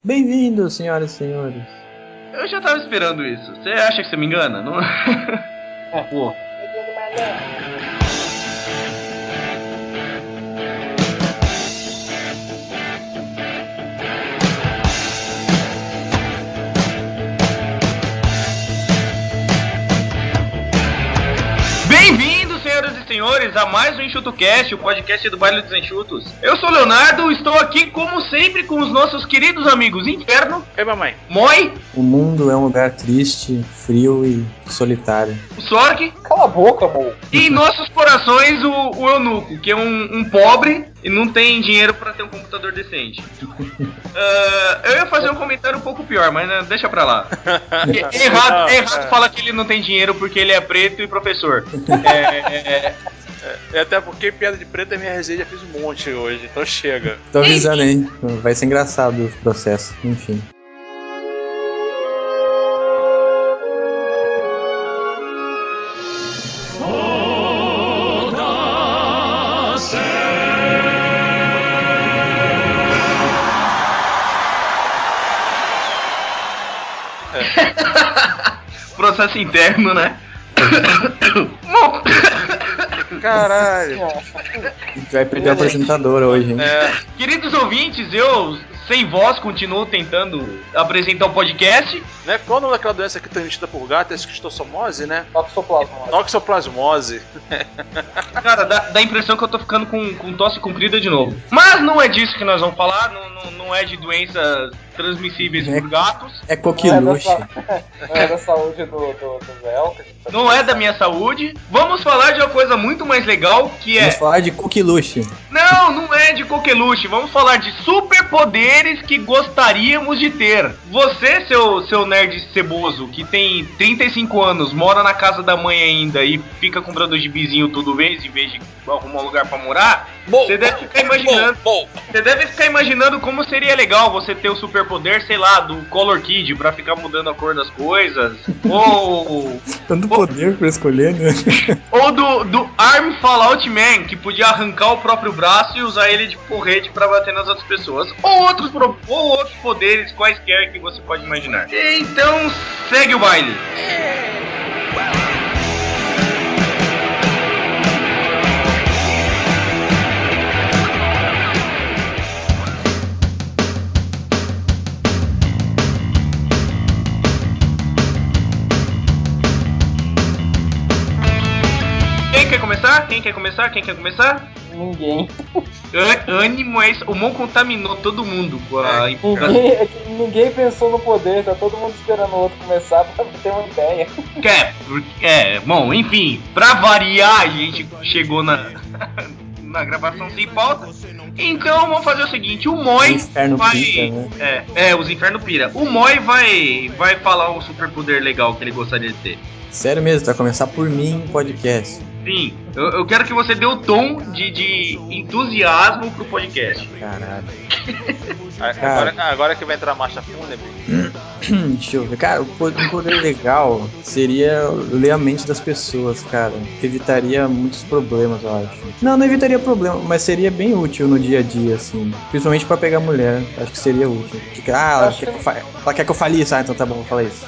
Bem-vindos, senhoras e senhores. Eu já tava esperando isso. Você acha que você me engana? Não... Pô. Bem-vindos, senhoras e senhores, a mais um EnxutoCast, o podcast do Baile dos Enxutos. Eu sou o Leonardo, estou aqui, como sempre, com os nossos queridos amigos Inferno. Oi, mamãe. Moi. O mundo é um lugar triste, frio e solitário. O Sork. Cala a boca, amor. E em nossos corações, o Eunuco, que é um pobre e não tem dinheiro pra ter um computador decente. Eu ia fazer um comentário um pouco pior, mas né, deixa pra lá. É errado falar que ele não tem dinheiro porque ele é preto e professor. Até porque piada de preto é minha resenha, já fiz um monte hoje, então chega. Tô avisando aí, vai ser engraçado o processo, enfim. Processo interno, né? Caralho. A gente vai perder a apresentadora hoje, hein? Queridos ouvintes, eu, sem voz, continuo tentando apresentar o podcast. Né? Qual o nome daquela doença que transmitida por gato? É esquistossomose, né? Toxoplasmose. Toxoplasmose. Cara, dá a impressão que eu tô ficando com tosse comprida de novo. Mas não é disso que nós vamos falar, não é de doenças transmissíveis por gatos. É coqueluche. Não é da saúde do Zé. Não é da minha saúde. Vamos falar de uma coisa muito mais legal, que é... Vamos falar de coqueluche. Não é de coqueluche. Vamos falar de superpoderes que gostaríamos de ter. Você, seu nerd ceboso, que tem 35 anos, mora na casa da mãe ainda e fica comprando gibizinho todo mês, em vez de arrumar um lugar pra morar, você deve ficar imaginando. Você deve ficar imaginando como seria legal você ter o superpoder, sei lá, do Color Kid pra ficar mudando a cor das coisas. Ou... Tanto poder pra escolher, né? Ou do Arm Fallout Man, que podia arrancar o próprio braço e usar ele de porrete pra bater nas outras pessoas. Ou outros poderes quaisquer que você pode imaginar. Então, segue o baile. Quem quer começar? Ninguém. Ânimo é isso. O Mon contaminou todo mundo com a... Ninguém pensou no poder, tá todo mundo esperando o outro começar pra ter uma ideia. Bom, enfim, pra variar, a gente chegou na gravação sem pauta. Então vamos fazer o seguinte, o Moi vai... Pira, né? Os Inferno Pira. O Moi vai falar um superpoder legal que ele gostaria de ter. Sério mesmo, vai começar por mim o podcast. Sim, eu quero que você dê o tom de entusiasmo pro podcast. Caralho. Agora que vai entrar a marcha fúnebre. Deixa eu ver. Cara, um poder legal seria ler a mente das pessoas, cara. Evitaria muitos problemas, eu acho. Não evitaria problema, mas seria bem útil no dia a dia, assim. Principalmente pra pegar mulher. Acho que seria útil. Ela quer que eu fale isso? Ah, então tá bom, vou falar isso.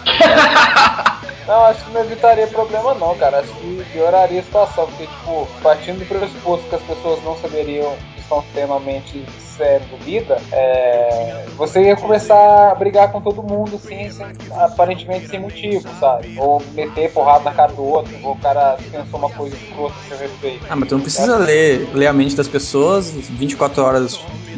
Não, acho que não evitaria problema não, cara. Acho que pioraria a situação, porque, tipo, partindo do pressuposto que as pessoas não saberiam que estão tendo a mente cérebro vida, você ia começar a brigar com todo mundo, assim, aparentemente sem motivo, sabe? Ou meter porrada na cara do outro, ou o cara pensou uma coisa escrota a seu respeito. Ah, mas tu não precisa ler a mente das pessoas 24 horas,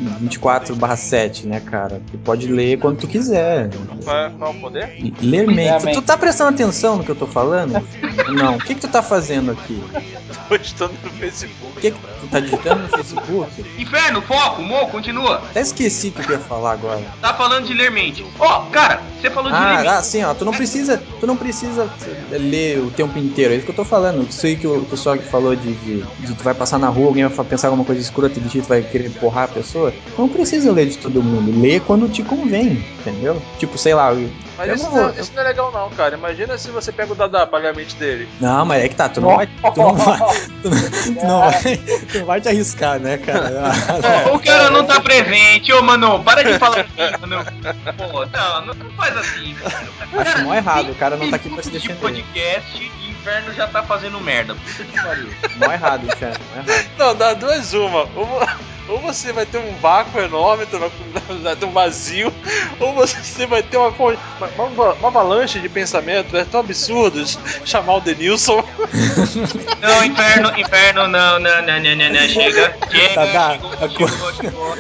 24/7, né, cara? Tu pode ler quando tu quiser. Qual o poder? Ler mente. Tu tá prestando atenção no que eu tô falando? Não. O que tu tá fazendo aqui? Tô digitando no Facebook. O que tu tá digitando no Facebook? Inferno, foco, Mo, continua. Até esqueci o que eu ia falar agora. Tá falando de ler mente. Cara, você falou de ler mente. Assim, ó, tu não precisa ler o tempo inteiro, é isso que eu tô falando. Isso aí que o pessoal que falou de tu vai passar na rua, alguém vai pensar alguma coisa escrota e de tu vai querer porrar a pessoa. Tu não precisa ler de todo mundo, lê quando te convém, entendeu? Tipo, sei lá, Mas isso não é legal não, cara. Imagina se você pega o Dada pra ler a mente dele. Não, mas é que tá, tu não vai te arriscar, né, cara? O cara não tá presente, ô mano, para de falar assim, mano. Pô, não faz assim, cara. Acho mó errado, o cara não tá aqui pra se De defender. podcast e Inferno já tá fazendo merda. Puta que pariu. Mó errado, Inferno, mó errado. Não, dá duas uma. Ou você vai ter um vácuo enorme, vai ter um vazio, ou você vai ter uma avalanche de pensamentos. É tão absurdo chamar o Denilson. Não, Inferno, não, chega, chegou.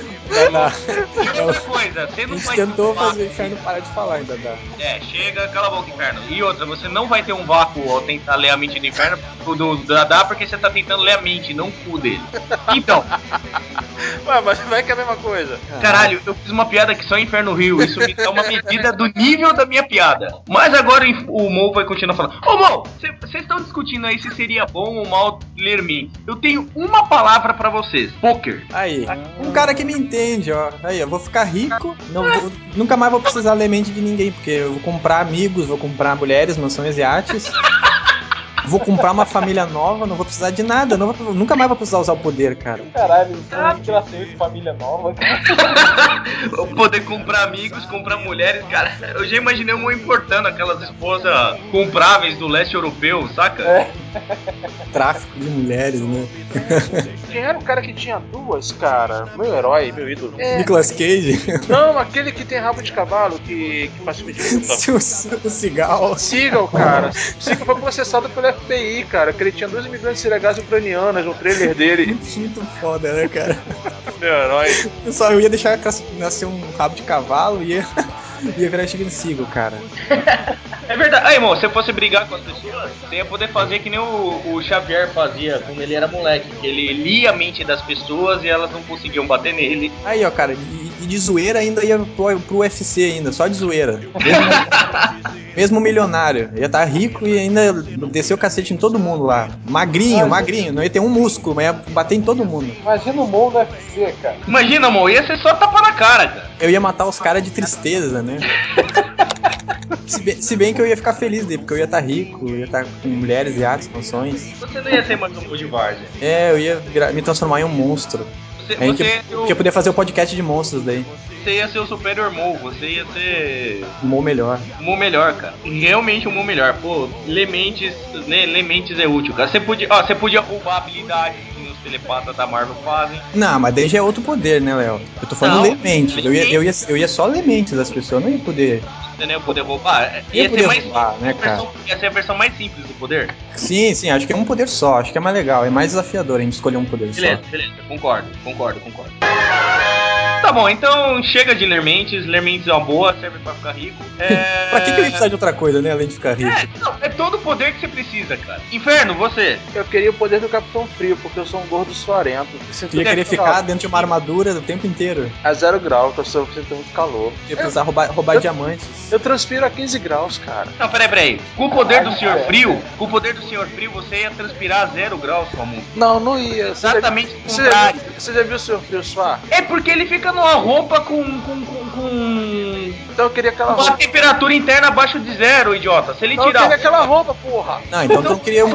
E outra coisa, você A não gente vai ter tentou um fazer o vácuo. Inferno parar de falar ainda, dá. Chega, cala a boca, Inferno. E outra, você não vai ter um vácuo ao tentar ler a mente do Inferno, do Dadá, porque você tá tentando ler a mente, não o cu dele. Então, Ué, mas vai que é a mesma coisa. caralho, eu fiz uma piada que só o Inferno riu. Isso me dá uma medida do nível da minha piada. Mas agora o Mo vai continuar falando. Ô Mo, vocês estão discutindo aí se seria bom ou mal ler mim. Eu tenho uma palavra pra vocês: poker. Aí, um cara que me entende, ó. Aí, eu vou ficar rico, nunca mais vou precisar ler mente de ninguém, porque eu vou comprar amigos, vou comprar mulheres, mansões e iates. Vou comprar uma família nova, não vou precisar de nada, nunca mais vou precisar usar o poder, cara. Caralho, isso é muito gratuito, família nova. Poder comprar amigos, comprar mulheres, cara. Eu já imaginei um importando aquelas esposas compráveis do leste europeu, saca? Tráfico de mulheres, né? Quem era o cara que tinha duas, cara? Meu herói, meu ídolo. Nicolas Cage. Não, aquele que tem rabo de cavalo, que faz filme de luta. O Cigal. Seagal, cara. Seagal foi processado pelo FBI, cara, que ele tinha 2 imigrantes ilegais ucranianas no trailer dele. Muito foda, né, cara? Meu herói. Eu ia deixar nascer um rabo de cavalo e ia virar Steven Seagal, cara. É verdade. Aí, irmão, se eu fosse brigar com as pessoas, você ia poder fazer que nem o Xavier fazia quando ele era moleque. Que ele lia a mente das pessoas e elas não conseguiam bater nele. Aí, ó, cara, e de zoeira ainda ia pro UFC ainda, só de zoeira. Mesmo milionário. Ia estar rico e ainda desceu o cacete em todo mundo lá. Magrinho, não ia ter um músculo, mas ia bater em todo mundo. Imagina o Mo no UFC, cara. Imagina, amor, ia ser só tapa na cara, cara. Eu ia matar os caras de tristeza, né? Se bem que eu ia ficar feliz dele, porque eu ia estar rico, eu ia estar com mulheres, iates, mansões. Você não ia ser mais um Mo de Várzea. Eu ia me transformar em um monstro. Eu ia poder fazer o podcast de monstros daí. Você ia ser o Superior Mo, você ia ser... O Mo melhor. O Mo melhor, cara. Realmente o Mo melhor. Pô, Lementes, né? Lementes é útil, cara. Você podia roubar habilidades que os telepatas da Marvel fazem. Não, mas daí já é outro poder, né, Léo? Eu tô falando lementes. Eu ia só lementes das pessoas, eu não ia poder... Entendeu? Poder roubar. Ia ser mais roubar, né, cara? Ia ser a versão mais simples do poder. Sim, acho que é um poder só. Acho que é mais legal, é mais desafiador a gente escolher um poder só. Beleza, concordo. Tá bom, então chega de ler mentes é uma boa, serve pra ficar rico. Pra que eu ia precisar de outra coisa, né, além de ficar rico? É todo o poder que você precisa, cara. Inferno, você. Eu queria o poder do Capitão Frio, porque eu sou um gordo suarento. Tu ia querer ficar dentro de uma armadura o tempo inteiro. A 0 graus, que eu sinto muito calor. Ia precisar roubar diamantes. Eu transpiro a 15 graus, cara. Não, peraí. Com o poder do Senhor Frio, você ia transpirar a 0 graus, sua mão. Não ia. Exatamente o contrário. Você já viu o Senhor Frio suar? É porque ele fica numa roupa com... Então eu queria aquela roupa. Uma temperatura interna abaixo de 0, idiota. Se ele tirar... Eu queria aquela roupa, porra. Não, então tu não queria um...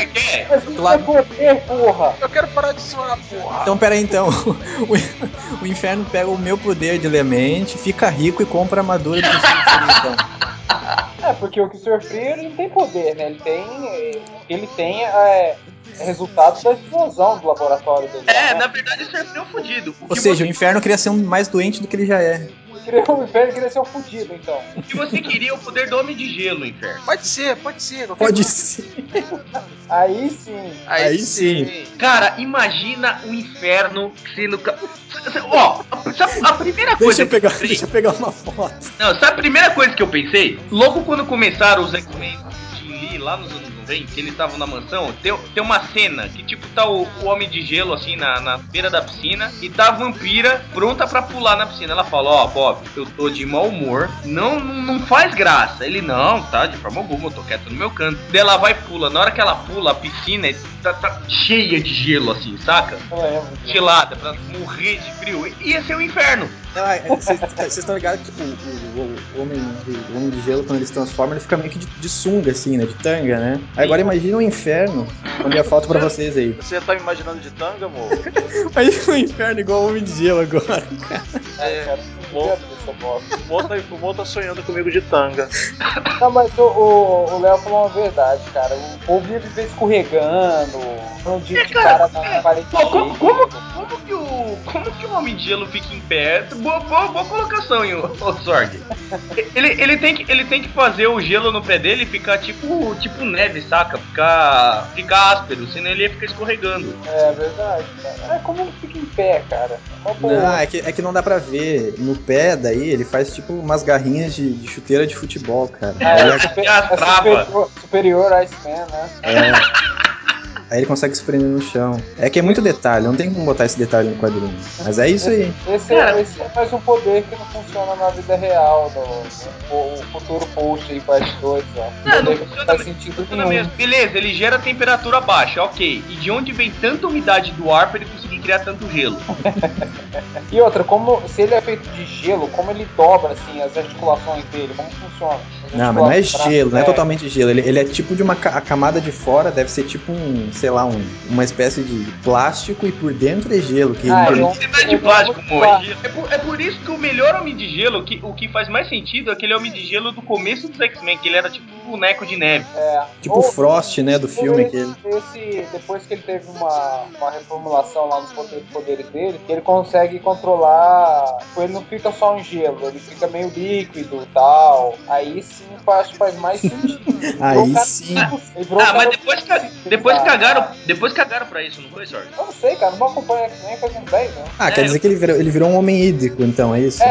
porra. Eu quero parar de suar, porra. Então, peraí, então. O Inferno pega o meu poder de lemente, fica rico e compra a armadura do então. Porque o Sr. Frio ele não tem poder, né? Ele tem resultado da explosão do laboratório dele. Na verdade o Sr. Frio é um fudido. Ou seja, o Inferno queria ser mais doente do que ele já é. O Inferno queria ser um fudido, então. O que você queria é o poder do Homem de Gelo, Inferno. Pode ser. Pode ser. Aí sim. Aí sim. Cara, imagina o Inferno sendo... Ó, a primeira coisa... Deixa eu pegar uma foto. Não, sabe a primeira coisa que eu pensei? Logo quando começaram os X-Men lá nos anos 90, que eles estavam na mansão, tem uma cena que tipo tá o Homem de Gelo assim na beira da piscina e tá a vampira pronta pra pular na piscina. Ela fala, Bob, eu tô de mau humor, não faz graça. Ele, não, tá, de forma alguma, eu tô quieto no meu canto. Daí ela vai e pula, na hora que ela pula, a piscina tá cheia de gelo assim, saca? Gelada, pra morrer de frio. Ia ser o Inferno. Vocês estão ligados que o homem de gelo, quando ele se transforma, ele fica meio que de sunga, assim, né? De tanga, né? Agora imagina o inferno, quando ia falta pra vocês aí. Você tá me imaginando de tanga, amor? Imagina o inferno igual o homem de gelo agora, cara. Cara, O Mo tá sonhando comigo de tanga. Não, mas o Léo falou uma verdade, cara. O povo ia viver escorregando, um dia de cara na parede. Pô, como que o Homem de Gelo fica em pé? Boa colocação, ô Sorg. Ele tem que fazer o gelo no pé dele ficar tipo neve, saca? Ficar áspero, senão ele ia ficar escorregando. É verdade, cara. Como ele fica em pé, cara? Não, é que não dá pra ver. No pé, daí, ele faz tipo umas garrinhas de chuteira de futebol, cara. Superior Iceman, né? Aí ele consegue se prender no chão. É que é muito detalhe, não tem como botar esse detalhe no quadrinho. Mas é isso aí. Esse é mais um poder que não funciona na vida real, no futuro post aí, parte 2, ó. Não faz sentido nenhum. Mesmo. Beleza, ele gera temperatura baixa, ok. E de onde vem tanta umidade do ar pra ele conseguir criar tanto gelo? E outra, se ele é feito de gelo, como ele dobra, assim, as articulações dele? Como funciona? Não, mas não é gelo, não é totalmente gelo. Ele é tipo de a camada de fora deve ser tipo uma espécie de plástico e por dentro é gelo. Que de plástico, é por isso que o melhor Homem de Gelo, o que faz mais sentido, é aquele Homem de Gelo do começo dos X-Men, que ele era tipo um boneco de neve. Tipo o Frost, né, do filme aquele. Depois que ele teve uma reformulação lá nos poderes dele, que ele consegue controlar, ele não fica só em gelo, ele fica meio líquido e tal. Aí sim faz mais sentido. Aí sim. Mas depois cagaram pra isso, não foi, Sorg? Eu não sei, cara, não acompanha X-Men faz uns 10 anos. Quer dizer que ele virou um homem hídrico, então, é isso?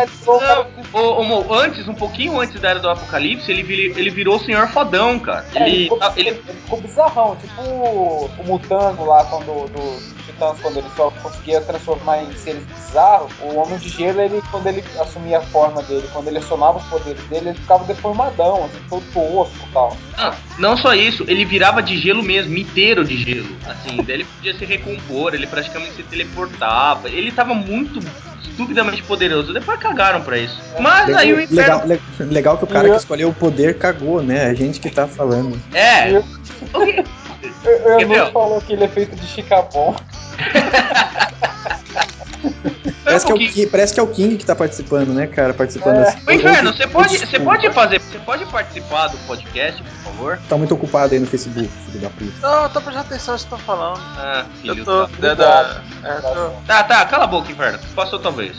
Um pouquinho antes da Era do Apocalipse, ele virou o Senhor Fodão, cara. Ele ficou bizarrão, tipo o Mutango lá, dos Titãs, quando ele só conseguia transformar em seres bizarros. O Homem de Gelo, quando ele assumia a forma dele, quando ele acionava os poderes dele, ele ficava deformadão, assim, todo tosco e tal. Não só isso, ele virava de gelo mesmo, inteiro de gelo. Assim, daí ele podia se recompor, ele praticamente se teleportava. Ele tava muito estupidamente poderoso. Depois cagaram pra isso. Mas aí o inferno... Legal que o cara que escolheu o poder cagou, né? A gente que tá falando. Eu não falou que ele é feito de chicabom. Parece que é o King que tá participando, né, cara? Participando assim. O Inferno, você pode participar do podcast, por favor? Tá muito ocupado aí no Facebook, filho da puta. Não, eu tô prestando atenção no que você tá falando. Filho da... Tá, cala a boca, Inferno. Passou tua vez.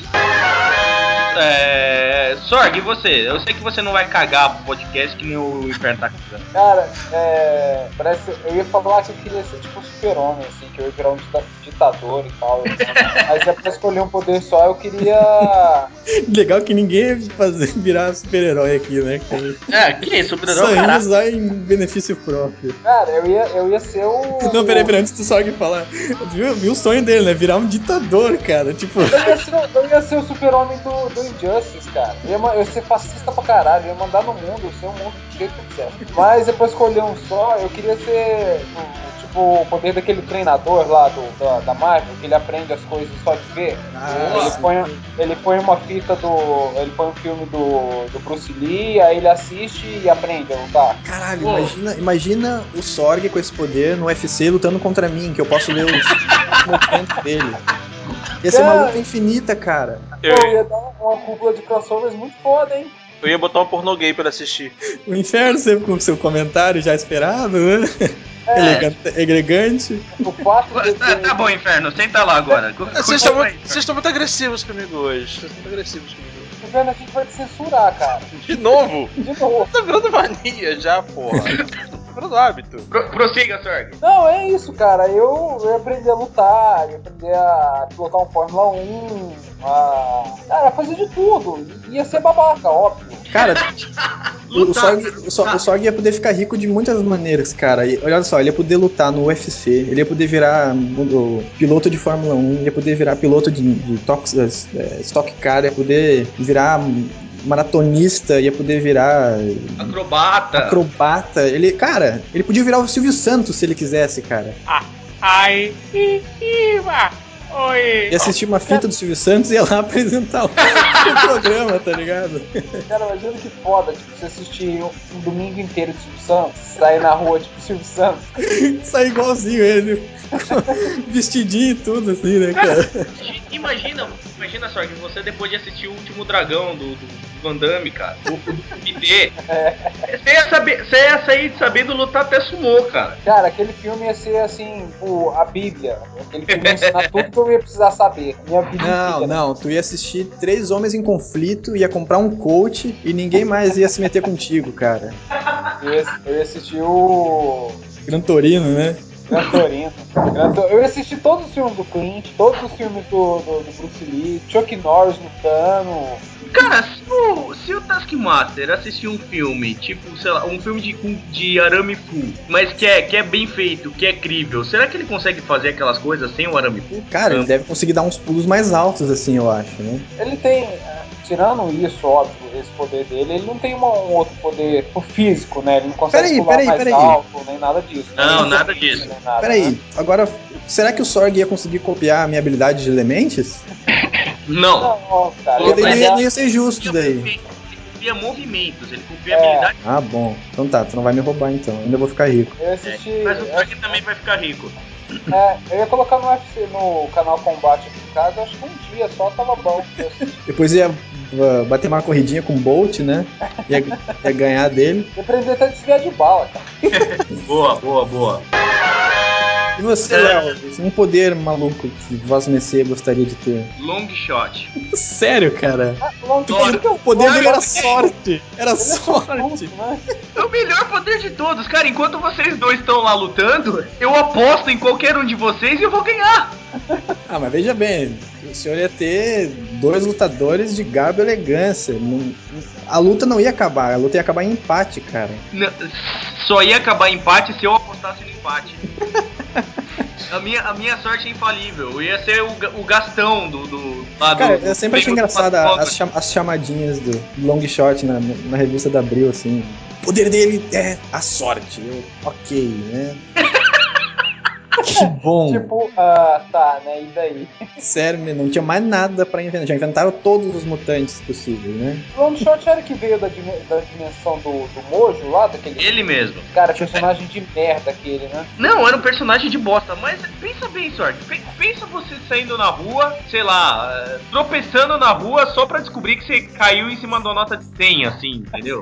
Sorg, e você? Eu sei que você não vai cagar pro podcast que nem o Inferno tá cagando. Cara, eu ia falar que eu queria ser tipo um super-homem, assim, que eu ia virar um ditador e tal. Mas é pra escolher um poder só, eu queria... Legal que ninguém ia virar super-herói aqui, né, cara? Que super-herói, cara? Só usar em benefício próprio. Cara, eu ia ser o... Não, peraí, antes do Sorg falar. Viu o sonho dele, né? Virar um ditador, cara, tipo... Eu ia ser o super-homem do Injustice, cara. Eu ia ser fascista pra caralho, eu ia mandar no mundo, eu ia ser um mundo do jeito que eu quiser. Mas depois escolher um só, eu queria ser o poder daquele treinador lá da Marvel, que ele aprende as coisas só de ver. Ele põe uma fita ele põe um filme do Bruce Lee, aí ele assiste e aprende a lutar. Caralho, imagina o Sorg com esse poder no UFC lutando contra mim, que eu posso ler os movimentos dele. Ia ser uma luta infinita, cara. Eu ia dar uma cúpula de crossovers muito foda, hein? Eu ia botar um pornô gay pra assistir. O Inferno sempre com o seu comentário já esperado, né? Elegante. O fato tá bom, Inferno, senta lá agora. Vocês estão muito agressivos comigo hoje. A gente vai te censurar, cara. De novo? De novo. Tá virando mania já, porra. Tá virando hábito. Prossiga, Sorg. Não, é isso, cara. Eu ia aprender a lutar, ia aprender a pilotar um Fórmula 1, cara, fazer de tudo. Ia ser babaca, óbvio. Cara, o Sorg ia poder ficar rico de muitas maneiras, cara. E, olha só, ele ia poder lutar no UFC, ele ia poder virar piloto de Fórmula 1, ele ia poder virar piloto de Stock Car, ia poder virar maratonista, ia poder virar acrobata. Ele podia virar o Silvio Santos se ele quisesse, cara. Oi. Ia assistir uma fita do Silvio Santos e ia lá apresentar o programa, tá ligado? Cara, imagina que foda, tipo, você assistir um domingo inteiro de Silvio Santos, sair na rua, tipo, Silvio Santos. Sai igualzinho ele, vestidinho e tudo, assim, né, cara? Imagina só, que você depois de assistir o Último Dragão do Van Damme, cara, do PT, você ia sair sabendo lutar até sumô, cara. Cara, aquele filme ia ser, assim, a Bíblia. Aquele filme ia ensinar tudo que eu ia precisar saber. Minha vida inteira. Não, tu ia assistir 3 homens em conflito, ia comprar um coach e ninguém mais ia se meter contigo, cara. Eu ia assistir o Gran Torino, né? Gran Torino. Eu ia assistir todos os filmes do Clint, todos os filmes do Bruce Lee, Chuck Norris lutando. Cara, se o Taskmaster assistir um filme, tipo, sei lá, um filme de arame fu, mas que é bem feito, que é crível, será que ele consegue fazer aquelas coisas sem o arame fu? Cara, ele deve conseguir dar uns pulos mais altos, assim, eu acho, né? Ele tem, tirando isso, óbvio, esse poder dele, ele não tem um outro poder físico, né? Ele não consegue pular mais alto, nem nada disso. Não, nada disso. Peraí, né? agora, será que o Sorg ia conseguir copiar a minha habilidade de Elementes? Não. Não, cara. Porque daí não ia ser justo daí. Ele copia movimentos, ele copia habilidade. Ah, bom. Então tá, tu não vai me roubar então. Ainda vou ficar rico. Eu assisti. Mas o Sorg também vai ficar rico. Eu ia colocar no UFC, no canal Combate aqui em casa, acho que um dia só tava bom. Depois ia bater uma corridinha com o Bolt, né? Ia ganhar dele. Ia aprender até a desviar de bala, cara. Boa. E você, Léo? Um poder maluco que Vossa Messê gostaria de ter? Long shot. Sério, cara? O poder dele era sorte. Era sorte. É o melhor poder de todos, cara. Enquanto vocês dois estão lá lutando, eu aposto em qualquer um de vocês e eu vou ganhar. Ah, mas veja bem, o senhor ia ter 2 lutadores de garbo e elegância. A luta não ia acabar, a luta ia acabar em empate, cara. Não, só ia acabar em empate se eu apostasse no empate. A minha sorte é infalível. Eu ia ser o Gastão do lado. Cara, eu sempre achei engraçado as chamadinhas do Long Shot na revista da Abril, assim. O poder dele é a sorte. Ok, né? Que bom. Tipo, tá, né? E daí? Sério, não tinha mais nada pra inventar. Já inventaram todos os mutantes possíveis, né? O Longshot era que veio da dimensão do Mojo lá, daquele. Ele mesmo. Cara, personagem de merda aquele, né? Não, era um personagem de bosta. Mas pensa bem, Sorte. Pensa você saindo na rua, sei lá, tropeçando na rua só pra descobrir que você caiu em cima de uma nota de 100, assim, entendeu?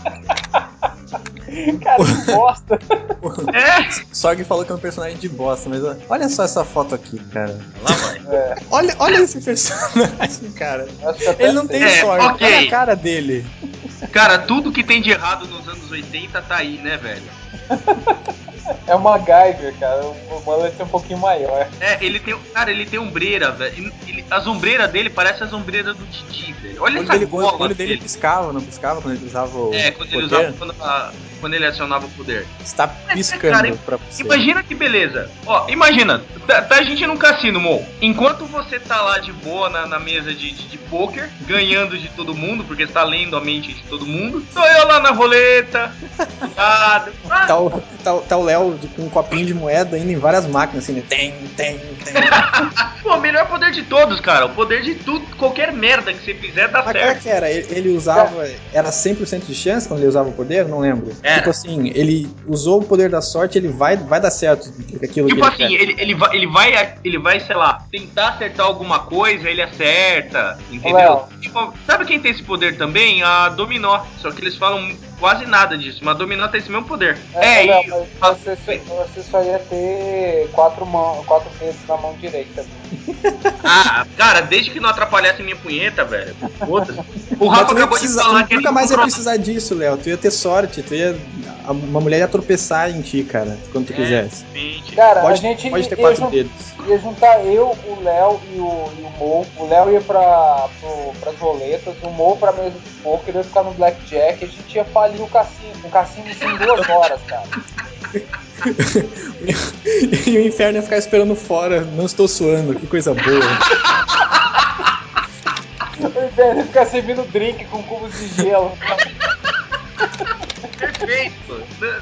Cara, que bosta. Só que falou que é um personagem de bosta, mas olha só essa foto aqui, cara. Lá vai. Olha esse personagem, cara. Ele não tem sei. sorte. Okay. Olha a cara dele. Cara, tudo que tem de errado nos anos 80 tá aí, né, velho? É uma MacGyver, cara. O mullet é um pouquinho maior. Ele tem ombreira, velho. As ombreiras dele parecem as ombreiras do Didi, velho. Olha essa gola. O olho dele piscava, não piscava quando ele usava o poder? Quando ele acionava o poder. Está piscando pra você. Imagina que beleza. Ó, imagina, tá a gente num cassino, Mo. Enquanto você tá lá de boa na mesa de poker, ganhando de todo mundo, porque você tá lendo a mente de todo mundo, tô eu lá na roleta, Tá o Léo com um copinho de moeda indo em várias máquinas, assim, né? Tem. Pô, melhor poder de todos, cara. O poder de tudo, qualquer merda que você fizer dá certo. Mas qual que era? Ele usava... Era 100% de chance quando ele usava o poder? Não lembro. Tipo assim, ele usou o poder da sorte, ele vai dar certo aquilo tipo que assim, ele vai, sei lá, tentar acertar alguma coisa, ele acerta, entendeu? Tipo, sabe quem tem esse poder também? A Dominó. Só que eles falam quase nada disso, mas a Dominó tem esse mesmo poder. Mas você só ia ter 4 dedos na mão direita. Cara, desde que não atrapalhasse minha punheta, velho. Foda-se. O Rafa acabou de falar que nunca mais ia precisar disso, Léo. Tu ia ter sorte, uma mulher ia tropeçar em ti, cara, quando tu quisesse. Cara, a gente pode ter 4 dedos. Ia juntar eu, o Léo e o Mo. O Léo ia pras roletas, o Mo pra mesa de poker, eu ia ficar no blackjack, a gente ia falir o cassino. Um cassino em 2 horas, cara. E o inferno ia ficar esperando fora. Não estou suando, que coisa boa. O inferno ia ficar servindo drink com cubos de gelo. Perfeito.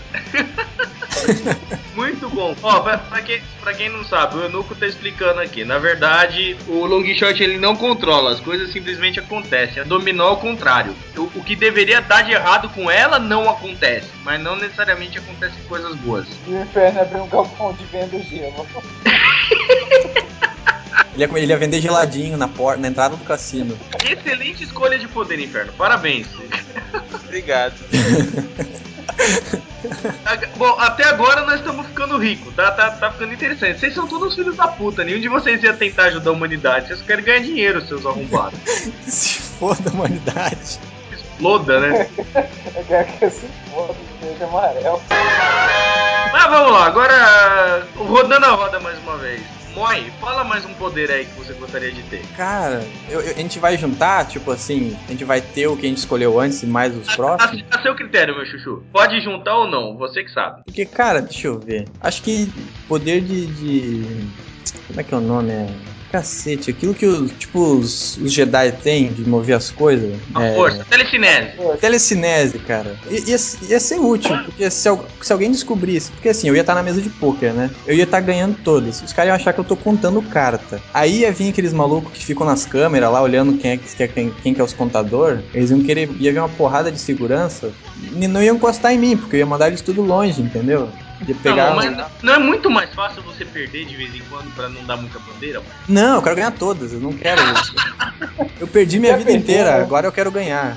Muito bom. Ó, pra quem não sabe, o Eunuco tá explicando aqui. Na verdade, o Longshot ele não controla, as coisas simplesmente acontecem. A dominó ao contrário. O que deveria dar de errado com ela não acontece, mas não necessariamente acontecem coisas boas. E o inferno abriu um galpão de venda gelo. Ele ia vender geladinho na entrada do cassino. Excelente escolha de poder, Inferno. Parabéns. Obrigado. Bom, até agora nós estamos ficando ricos, tá ficando interessante. Vocês são todos filhos da puta, nenhum de vocês ia tentar ajudar a humanidade. Vocês querem ganhar dinheiro, seus arrombados. Se foda a humanidade. Exploda, né? Eu quero que se foda, verde amarelo. Mas vamos lá, agora rodando a roda mais uma vez. Moi, fala mais um poder aí que você gostaria de ter. Cara, a gente vai juntar, tipo assim, a gente vai ter o que a gente escolheu antes e mais os próximos? A seu critério, meu chuchu. Pode juntar ou não, você que sabe. Porque, cara, deixa eu ver. Acho que poder de... Como é que é o nome? Cacete, aquilo que os Jedi têm de mover as coisas. Força, telecinese. Telecinese, cara. Ia ser útil, porque se alguém descobrisse. Porque assim, eu ia estar na mesa de poker, né? Eu ia estar ganhando todas. Os caras iam achar que eu tô contando carta. Aí ia vir aqueles malucos que ficam nas câmeras lá olhando quem que é os contadores. Eles iam querer. Ia ver uma porrada de segurança. E não iam encostar em mim, porque eu ia mandar eles tudo longe, entendeu? Não é muito mais fácil você perder de vez em quando pra não dar muita bandeira, mano? Não, eu quero ganhar todas, eu não quero isso. Eu perdi minha vida inteira, agora eu quero ganhar.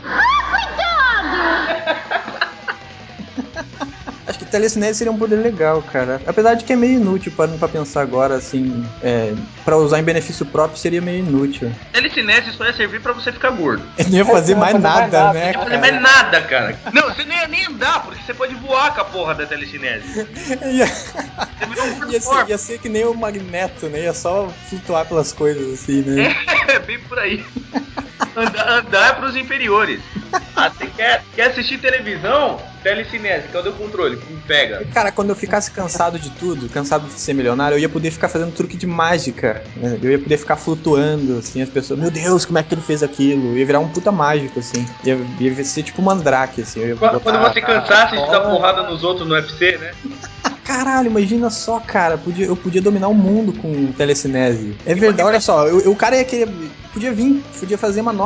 Acho que telecinese seria um poder legal, cara. Apesar de que é meio inútil, parando pra pensar agora, assim, pra usar em benefício próprio seria meio inútil. Telecinese só ia servir pra você ficar gordo. Eu não ia fazer mais nada, né, Não ia fazer mais nada, cara. Não, você não ia nem andar, porque você pode voar com a porra da telecinese. Você virou um gordo. Ia ser que nem o Magneto, né? Ia só flutuar pelas coisas, assim, né? É, bem por aí. Andar é pros inferiores. Ah, você quer assistir televisão? Telecinese, cadê o controle? Me pega. Cara, quando eu ficasse cansado de tudo, cansado de ser milionário, eu ia poder ficar fazendo truque de mágica, né? Eu ia poder ficar flutuando, assim, as pessoas, meu Deus, como é que ele fez aquilo? Eu ia virar um puta mágico, assim. Ia ser tipo um Mandrake, assim. Quando você cansasse de dar porrada nos outros no UFC, né? Caralho, imagina só, cara, eu podia dominar o mundo com telecinese. É verdade, olha só, o cara ia querer, podia fazer uma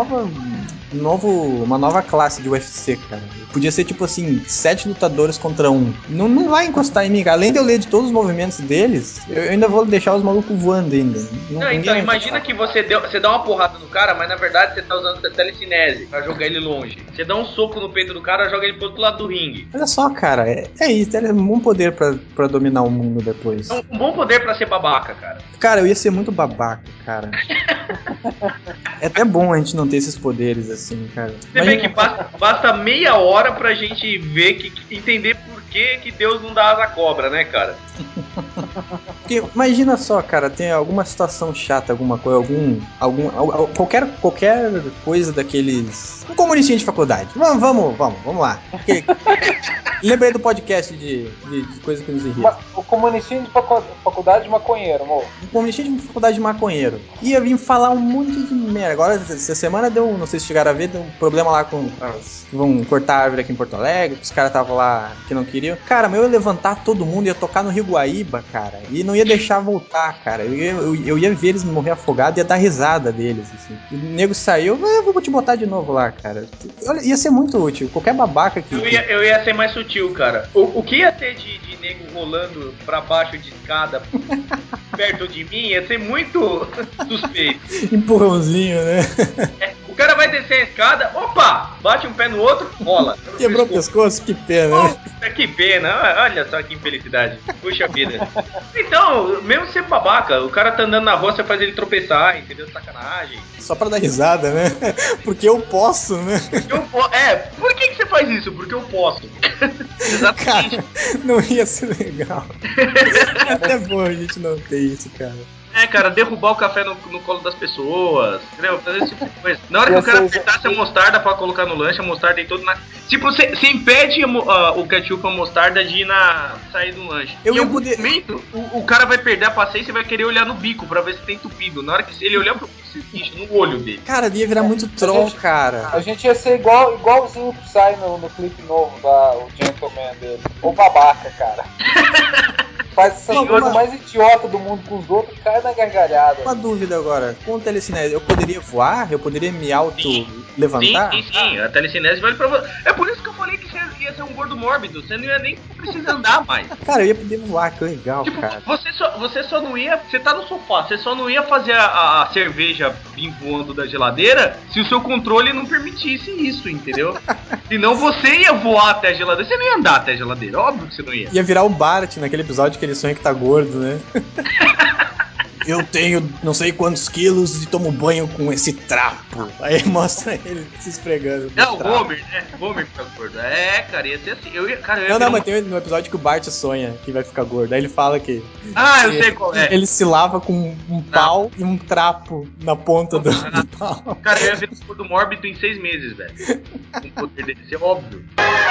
nova classe de UFC, cara. Podia ser tipo assim, 7 lutadores contra 1. Não vai encostar em mim, cara. Além de eu ler de todos os movimentos deles, eu ainda vou deixar os malucos voando ainda. Não, então imagina que você dá uma porrada no cara, mas na verdade você tá usando telecinese pra jogar ele longe. Você dá um soco no peito do cara, joga ele pro outro lado do ringue. Olha só, cara, é isso, é um bom poder pra dominar o mundo depois. É um bom poder pra ser babaca, cara. Cara, eu ia ser muito babaca, cara. É até bom a gente não ter esses poderes assim, cara. Você vê que basta meia hora pra gente ver, entender por que Deus não dá asa à cobra, né, cara? Porque, imagina só, cara, tem alguma situação chata, alguma coisa, qualquer coisa daqueles... Um comunistinha de faculdade. Vamos lá. Lembrei do podcast de coisa que nos irrita. O comunistinho de faculdade de maconheiro, amor. Um comunistinha de faculdade de maconheiro. Ia vir falar um monte de merda. Agora, essa semana deu, não sei se chegaram a ver, deu um problema lá com... Vão cortar a árvore aqui em Porto Alegre, os caras estavam lá que não queriam. Cara, mas eu ia levantar todo mundo, ia tocar no Rio Guaíba, cara, e não ia deixar voltar, cara. Eu ia ver eles morrer afogados e ia dar risada deles, assim. E o nego saiu, eu vou te botar de novo lá, cara. Ia ser muito útil. Qualquer babaca que... Eu ia ser mais sutil, cara. O que ia ter de nego rolando pra baixo de escada perto de mim ia ser muito suspeito. Empurrãozinho, né? O cara vai descer a escada, opa, bate um pé no outro, rola. Quebrou o pescoço, que pena, né? Que pena, olha só que infelicidade. Puxa vida. Então, mesmo ser babaca, o cara tá andando na rua, você faz ele tropeçar, entendeu? Sacanagem. Só pra dar risada, né? Porque eu posso, né? Por que você faz isso? Porque eu posso. Exatamente. Cara, não ia ser legal. É até bom a gente não ter isso, cara. cara, derrubar o café no colo das pessoas, entendeu? Fazer esse tipo de coisa. Na hora que o cara apertasse a mostarda pra colocar no lanche, a mostarda em todo na... Tipo, você impede o ketchup ou a mostarda de sair do lanche. Em algum momento, o cara vai perder a paciência e vai querer olhar no bico pra ver se tem entupido. Na hora que ele olhar pro bicho, no olho dele. Cara, ia virar muito troll, cara. A gente ia ser igualzinho que sai no clipe novo o Gentleman dele. Ou babaca, cara. Faz essas coisas mais idiota do mundo com os outros, cai na gargalhada. Uma dúvida agora, com o telecinese, eu poderia voar? Eu poderia me auto-levantar? Sim, a telecinese vale pra você. É por isso que eu falei que você ia ser um gordo mórbido, você não ia nem precisar andar mais. Cara, eu ia poder voar, que legal, tipo, cara. Você só não ia, você tá no sofá, você só não ia fazer a cerveja vir voando da geladeira se o seu controle não permitisse isso, entendeu? Senão você ia voar até a geladeira, você não ia andar até a geladeira, óbvio que você não ia. Ia virar o Bart naquele episódio que ele sonha que tá gordo, né? Eu tenho não sei quantos quilos e tomo banho com esse trapo. Aí mostra ele se esfregando. Não, o Homer, né? O Homer fica gordo. É, cara, ia ser assim. Mas tem no episódio que o Bart sonha que vai ficar gordo. Aí ele fala que. Eu sei qual é. Ele se lava com um pau e um trapo na ponta do pau. Cara, eu ia ver o gordo mórbido em 6 meses, velho. Com o poder dele, isso é óbvio.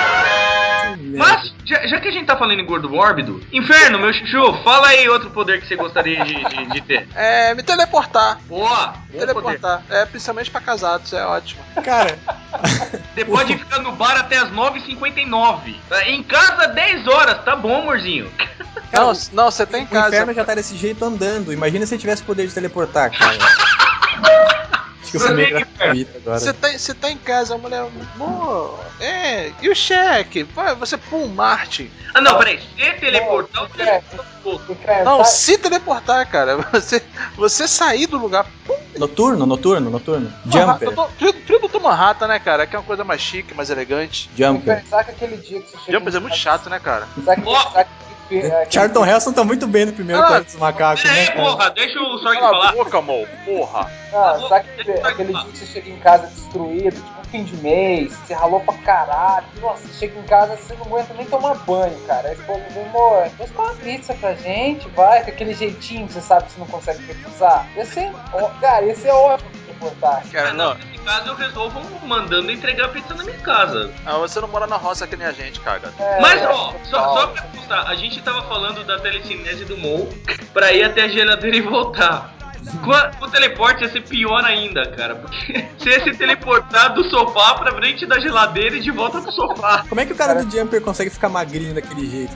Mas, já que a gente tá falando em gordo mórbido, Inferno, meu chuchu, fala aí outro poder que você gostaria de ter. Me teleportar. Boa! Teleportar. Principalmente pra casados, é ótimo. Cara, você pode ficar no bar até as 9h59. Em casa, 10 horas, tá bom, amorzinho? Não, você tá em casa. O Inferno já tá desse jeito andando. Imagina se ele tivesse poder de teleportar, cara. Acho que eu fui meio gratuito agora. Você tá em casa, a mulher. Amor, e o cheque? Você Martin. Não, peraí. Se teleportar, o Não, se teleportar, cara. Você sair do lugar. Noturno. Jumper. Trio do Manhattan, né, cara? Que é uma coisa mais chique, mais elegante. Jumper. Sabe que aquele dia que você chega. Jumper é muito chato, né, cara? Charlton Heston tá muito bem no primeiro Planeta dos Macacos, né? Porra, deixa o Sorg falar. Boca, amor, porra. Sabe aquele dia que você chega em casa destruído, tipo fim de mês, você ralou pra caralho. Nossa, você chega em casa, você não aguenta nem tomar banho, cara. Aí você fala, amor, faz uma pizza pra gente, vai, com aquele jeitinho que você sabe que você não consegue recusar. Esse é ótimo de reportar. Cara, não. Nesse caso eu resolvo mandando entregar a pizza na minha casa. Você não mora na roça que nem a gente, cara. Mas, só pra constar, a gente tava falando da telecinese do Mo pra ir até a geladeira e voltar. Com o teleporte ia ser pior ainda, cara. Porque você ia se teleportar do sofá pra frente da geladeira e de volta pro sofá. Como é que o cara do Jumper consegue ficar magrinho daquele jeito?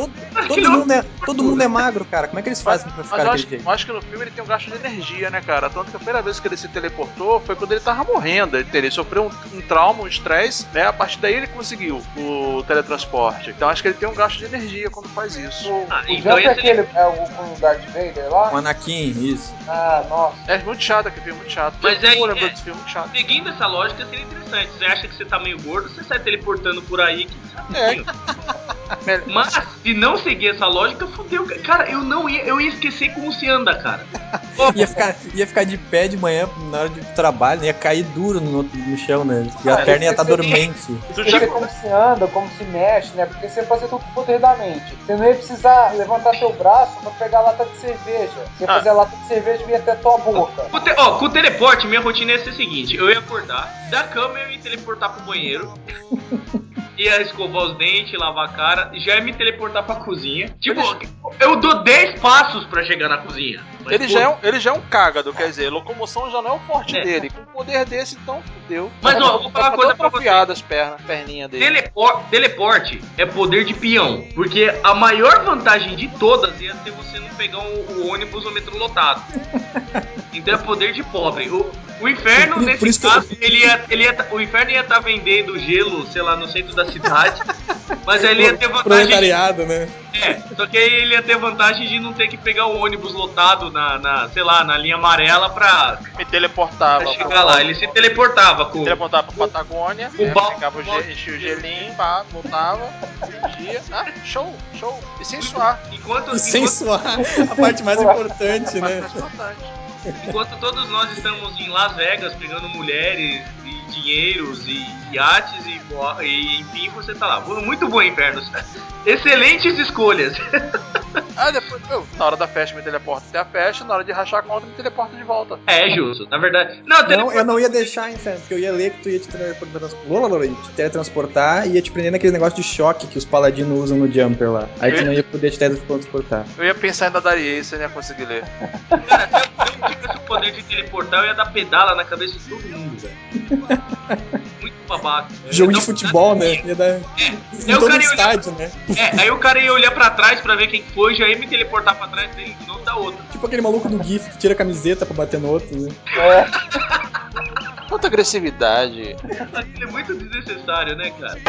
Todo mundo é magro, cara. Como é que eles fazem pra ficar daquele jeito? Eu acho que no filme ele tem um gasto de energia, né, cara? Tanto que a primeira vez que ele se teleportou foi quando ele tava morrendo. Ele sofreu um trauma, um estresse, né? A partir daí ele conseguiu o teletransporte. Então acho que ele tem um gasto de energia quando faz isso. O Jumper é aquele, o Darth Vader lá? O Anakin, isso. Nossa. É muito chato aquele filme, muito chato. Mas aí, desse filme, muito chato. Seguindo essa lógica, seria interessante. Você acha que você tá meio gordo, você sai teleportando por aí. Que Mas, se não seguir essa lógica, fudeu. Cara, eu ia esquecer como se anda, cara. Ia ficar de pé de manhã na hora de trabalho, ia cair duro no chão, né? E a perna ia estar dormente. Você ia como se anda, como se mexe, né? Porque você ia fazer tudo com o poder da mente. Você não ia precisar levantar seu braço pra pegar a lata de cerveja. Você ia fazer a lata de cerveja e ia até tua boca. Com o teleporte, minha rotina ia ser a seguinte: eu ia acordar, da cama eu ia teleportar pro banheiro. Ia escovar os dentes, lavar a cara, já ia me teleportar pra cozinha. Tipo, eu dou 10 passos pra chegar na cozinha. Ele já é um cágado, quer dizer, locomoção já não é o forte dele. Com um poder desse, então fudeu. Mas eu vou falar uma coisa pra você. As perninhas dele. Teleporte é poder de peão. Porque a maior vantagem de todas ia ser você não pegar o ônibus ou o metrô lotado. Então é poder de pobre. O Inferno, nesse caso, o Inferno ia estar vendendo gelo, sei lá, no centro da cidade. Mas ele ia ter vantagem. Proletariado, né? Só que aí ele ia ter vantagem de não ter que pegar o ônibus lotado sei lá, na linha amarela pra. Me teleportava. Pra chegar lá. Ele se teleportava com. Teleportava pra Patagônia, pegava enchia o gelinho, pá, voltava, vendia. Show. E sem suar. Sem suar. A parte mais importante, né? Enquanto todos nós estamos em Las Vegas pegando mulheres e dinheiros e iates e enfim, você tá lá. Muito bom, Inferno. Excelentes escolhas. Aí depois, na hora da festa me teleporta até a festa, na hora de rachar a conta me teleporta de volta. É justo, na verdade. Não, eu não ia deixar, Inferno, porque eu ia ler que tu ia te teletransportar e ia te prender naquele negócio de choque que os paladinos usam no Jumper lá. Aí tu não ia poder te teletransportar. Eu ia pensar em nadaria, isso eu não ia conseguir ler. Cara, se eu tivesse o poder de teleportar, eu ia dar pedala na cabeça de todo mundo, velho. Muito babaca. Jogo de futebol, né? Ia dar em todo o estádio, né? Aí o cara ia olhar pra trás pra ver quem foi, já ia me teleportar pra trás dele de novo da outra. Tipo aquele maluco do GIF que tira a camiseta pra bater no outro, né? Quanta agressividade. Aquilo é muito desnecessário, né, cara?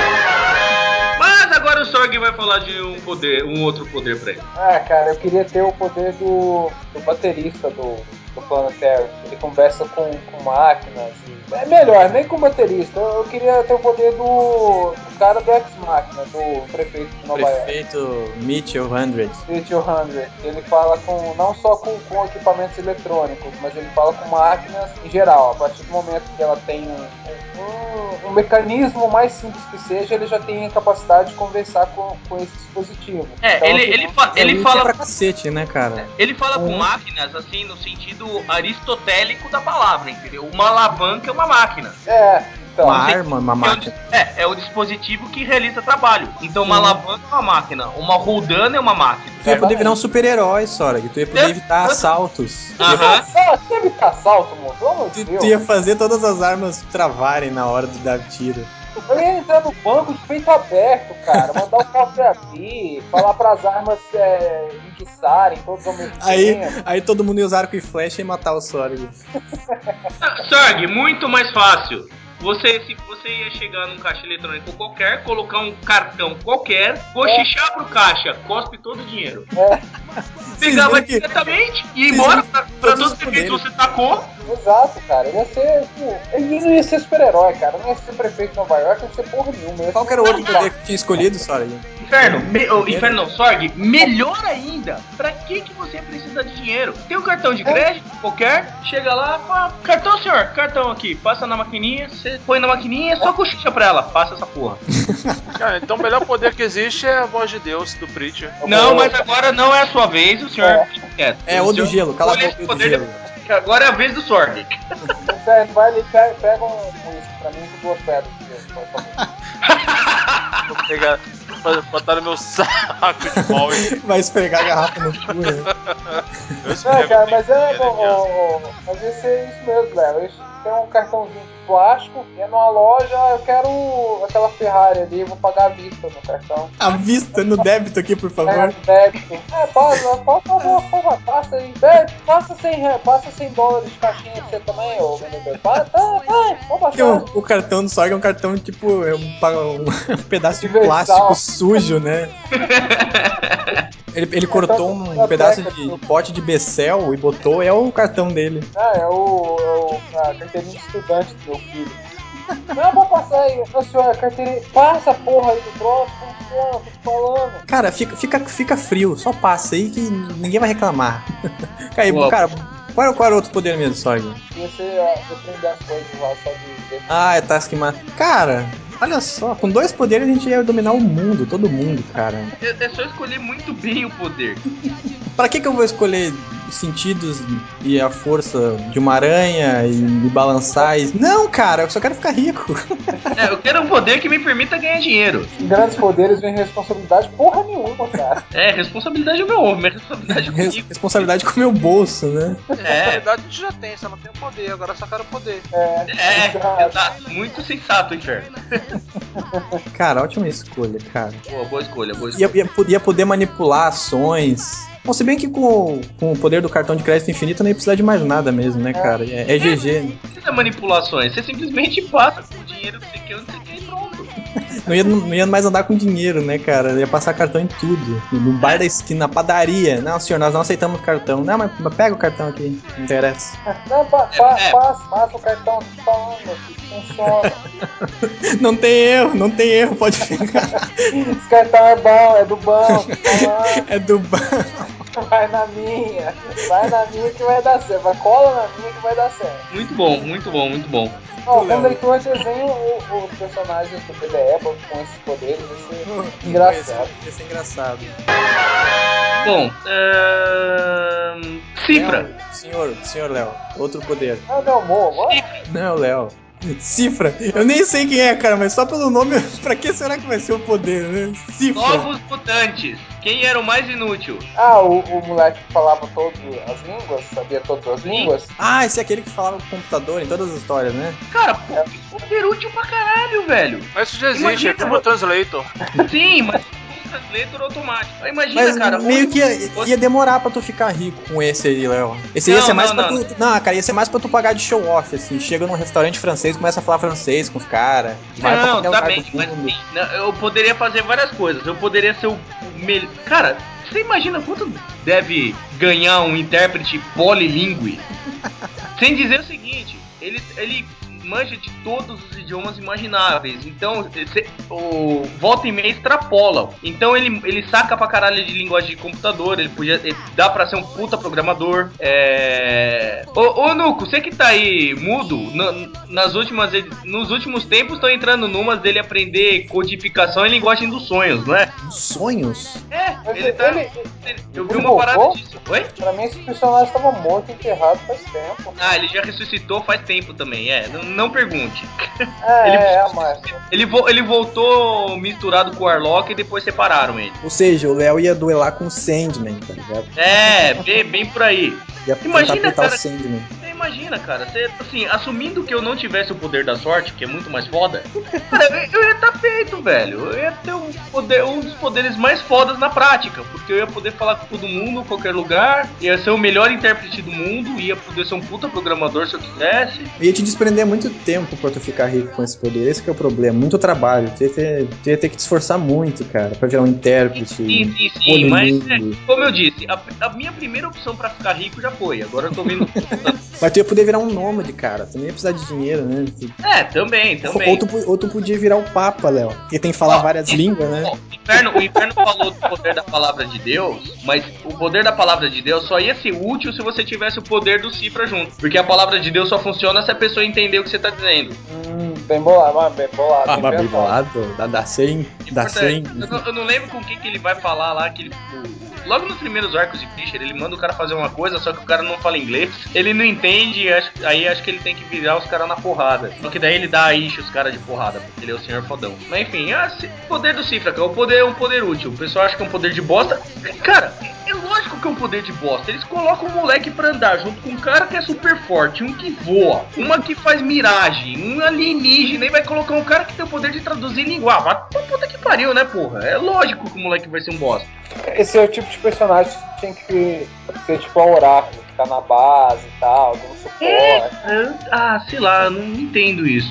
Mas agora o Sorg vai falar de um outro poder pra ele. Ah, cara, eu queria ter o poder do baterista do Planetary. Ele conversa com máquinas. É melhor, nem com baterista. Eu queria ter o poder do cara do Ex-Machina, do prefeito de Nova York. Prefeito Mitchell 100. Mitchell 100. Ele fala não só com equipamentos eletrônicos, mas ele fala com máquinas em geral. A partir do momento que ela tem um mecanismo mais simples que seja, ele já tem a capacidade de conversar com esse dispositivo. Então, ele fala pra cacete, né, cara? Ele fala com máquinas, assim, no sentido aristotélico da palavra, entendeu? Uma alavanca é uma máquina. Então, uma arma, uma máquina. É o dispositivo que realiza trabalho. Então uma alavanca é uma máquina, uma roldana é uma máquina. Tu ia poder virar um super-herói, Sorg. Tu ia poder evitar assaltos. Tu ia evitar assalto, moço? Tu ia fazer todas as armas travarem na hora de dar tiro. Eu ia entrar no banco de peito aberto, cara. Mandar o carro pra abrir, falar pras armas enguiçarem todos ao mesmo tempo. Aí todo mundo ia usar arco e flecha e matar o Sorg. Sorg, muito mais fácil. Você ia chegar num caixa eletrônico qualquer, colocar um cartão qualquer, cochichar pro caixa, cospe todo o dinheiro. Pegava diretamente e ia embora pra todos os eventos que você tacou. Exato, cara. Ele não ia ser super-herói, cara. Não ia ser prefeito de Nova York, não ia ser porra nenhuma. Qual que era o outro poder que tinha escolhido, Sorg? Inferno não, Sorg, melhor ainda, pra que você precisa de dinheiro? Tem um cartão de crédito qualquer, chega lá, fala, cartão senhor, cartão aqui, passa na maquininha, você põe na maquininha, só cochicha pra ela, passa essa porra. Cara, então o melhor poder que existe é a voz de Deus do Preacher. Não, mas agora não é a sua vez, o senhor quieto. O do gelo, cala a boca do gelo. Agora é a vez do Sorg. Vai ali, pega um uísque pra mim com 2 pedras de gelo, por favor. Vou pegar, botar no meu saco de pau. Vai esfregar a garrafa no cu, né? Cara, mas ia ser isso mesmo, velho. Tem um cartãozinho de plástico, e é numa loja, eu quero aquela Ferrari ali, vou pagar à vista no cartão. À vista, no débito aqui, por favor. Débito. Passa aí. Passa $100 de caixinha pra você também, ô vendedor. Vou Porque passar. o cartão do Sorg é um cartão tipo um pedaço de plástico sujo, né? Ele cortou um pedaço de pote de Becel e botou, é o cartão dele. A carteirinha de estudante do meu filho. Não, vou passar aí. Não, senhor, a carteirinha. Passa a porra aí do troço, funciona, tô te falando. Cara, fica frio, só passa aí que ninguém vai reclamar. Cara, qual era o outro poder mesmo, Sorg? Ia ser depender das coisas lá, só de... É Taskmaster. Cara, olha só, com 2 poderes a gente ia dominar o mundo, todo mundo, cara. É só escolher muito bem o poder. Pra que eu vou escolher sentidos e a força de uma aranha e me balançar? Não, cara, eu só quero ficar rico. Eu quero um poder que me permita ganhar dinheiro. Com grandes poderes vem responsabilidade porra nenhuma, cara. Responsabilidade é meu ovo, minha responsabilidade é comigo. Responsabilidade com o meu bolso, né? Responsabilidade a gente já tem, só não tem o poder, agora só quero o poder. Exato. Muito sensato, Inferno. Cara, ótima escolha, cara. Boa escolha. Ia poder manipular ações. Bom, se bem que com o poder do cartão de crédito infinito não ia precisar de mais nada mesmo, né, cara? É GG. Não precisa manipulações, você simplesmente passa o dinheiro que você quer onde você quer e pronto. Não ia mais andar com dinheiro, né, cara? Ia passar cartão em tudo. No bar da esquina, na padaria. Não, senhor, nós não aceitamos cartão. Não, mas pega o cartão aqui, não interessa. Não, passa o cartão, tô te falando, meu filho, funciona. Não tem erro, pode pegar. Esse cartão é bom, é do banco. É do banco. Vai na minha que vai dar certo. Cola na minha que vai dar certo. Muito bom. Quando ele for desenho os personagens do BDE com esses poderes, vai ser engraçado. Ia ser engraçado. Bom, cifra. Senhor Léo, outro poder. Ah, não, amor. Não, Léo. Cifra. Eu nem sei quem é, cara, mas só pelo nome, pra que será que vai ser o poder, né? Cifra. Novos mutantes. Quem era o mais inútil? Ah, o moleque que falava todas as línguas, sabia todas as línguas. Ah, esse é aquele que falava com o computador em todas as histórias, né? Cara, poder útil pra caralho, velho. Mas isso já existe, Imagina, é como o Translator. Sim, mas o translator automático. Imagina, Mas cara. meio que ia demorar pra tu ficar rico com esse aí, Léo. Esse ia ser mais pra tu... Não, cara, ia ser mais pra tu pagar de show-off, assim. Chega num restaurante francês, começa a falar francês com os caras. Não, tá bem, mas sim, eu poderia fazer várias coisas. Eu poderia ser o melhor... Cara, você imagina quanto deve ganhar um intérprete polilingue? Sem dizer o seguinte, ele manja de todos os idiomas imagináveis. Então, o volta e meia extrapola. Então ele saca pra caralho de linguagem de computador. Ele dá pra ser um puta programador. Ô Nuco, você que tá aí mudo, nos últimos tempos estão entrando numas dele aprender codificação e linguagem dos sonhos, não é? Sonhos? Eu vi uma parada disso. Oi? Pra mim esse personagem tava morto, enterrado faz tempo. Ah, ele já ressuscitou faz tempo também, não pergunte. Ele voltou misturado com o Warlock e depois separaram ele. Ou seja, o Léo ia duelar com o Sandman, tá ligado? Bem por aí. Imagina, cara, o Sandman. Você imagina, cara, assim, assumindo que eu não tivesse o poder da sorte, que é muito mais foda, cara, eu ia estar feito, velho. Eu ia ter um dos poderes mais fodas na prática, porque eu ia poder falar com todo mundo, qualquer lugar, ia ser o melhor intérprete do mundo, ia poder ser um puta programador se eu quisesse. Ia te desprender muito tempo pra tu ficar rico com esse poder, esse que é o problema, muito trabalho. Tu ia ter que te esforçar muito, cara, pra virar um intérprete. Sim, mas como eu disse, a minha primeira opção pra ficar rico já foi, agora eu tô vendo. Mas tu ia poder virar um nômade, cara. Tu nem ia precisar de dinheiro, né? Também. Ou tu podia virar o Papa, Léo. Porque tem que falar várias línguas, né? O Inferno falou do poder da palavra de Deus, mas o poder da palavra de Deus só ia ser útil se você tivesse o poder do cifra junto. Porque a palavra de Deus só funciona se a pessoa entender o que você tá dizendo. Bem bolado. Bem bolado. Dá 100. Eu não lembro com quem que ele vai falar lá, que ele... Logo nos primeiros arcos de Fisher, ele manda o cara fazer uma coisa, só que o cara não fala inglês. Ele não entende, aí acho que ele tem que virar os caras na porrada. Só que daí ele enche os caras de porrada, porque ele é o senhor fodão. Mas enfim, o poder do Cifra, que é um poder útil. O pessoal acha que é um poder de bosta. Cara, é lógico que é um poder de bosta. Eles colocam um moleque pra andar junto com um cara que é super forte, um que voa, uma que faz miragem, um alienígena, e vai colocar um cara que tem o poder de traduzir língua. Vai pra puta que pariu, né, porra? É lógico que o moleque vai ser um bosta. Esse é o tipo de personagem que tinha que ser tipo a Oráculo, ficar na base e tal, dando suporte. Sei lá, não entendo isso.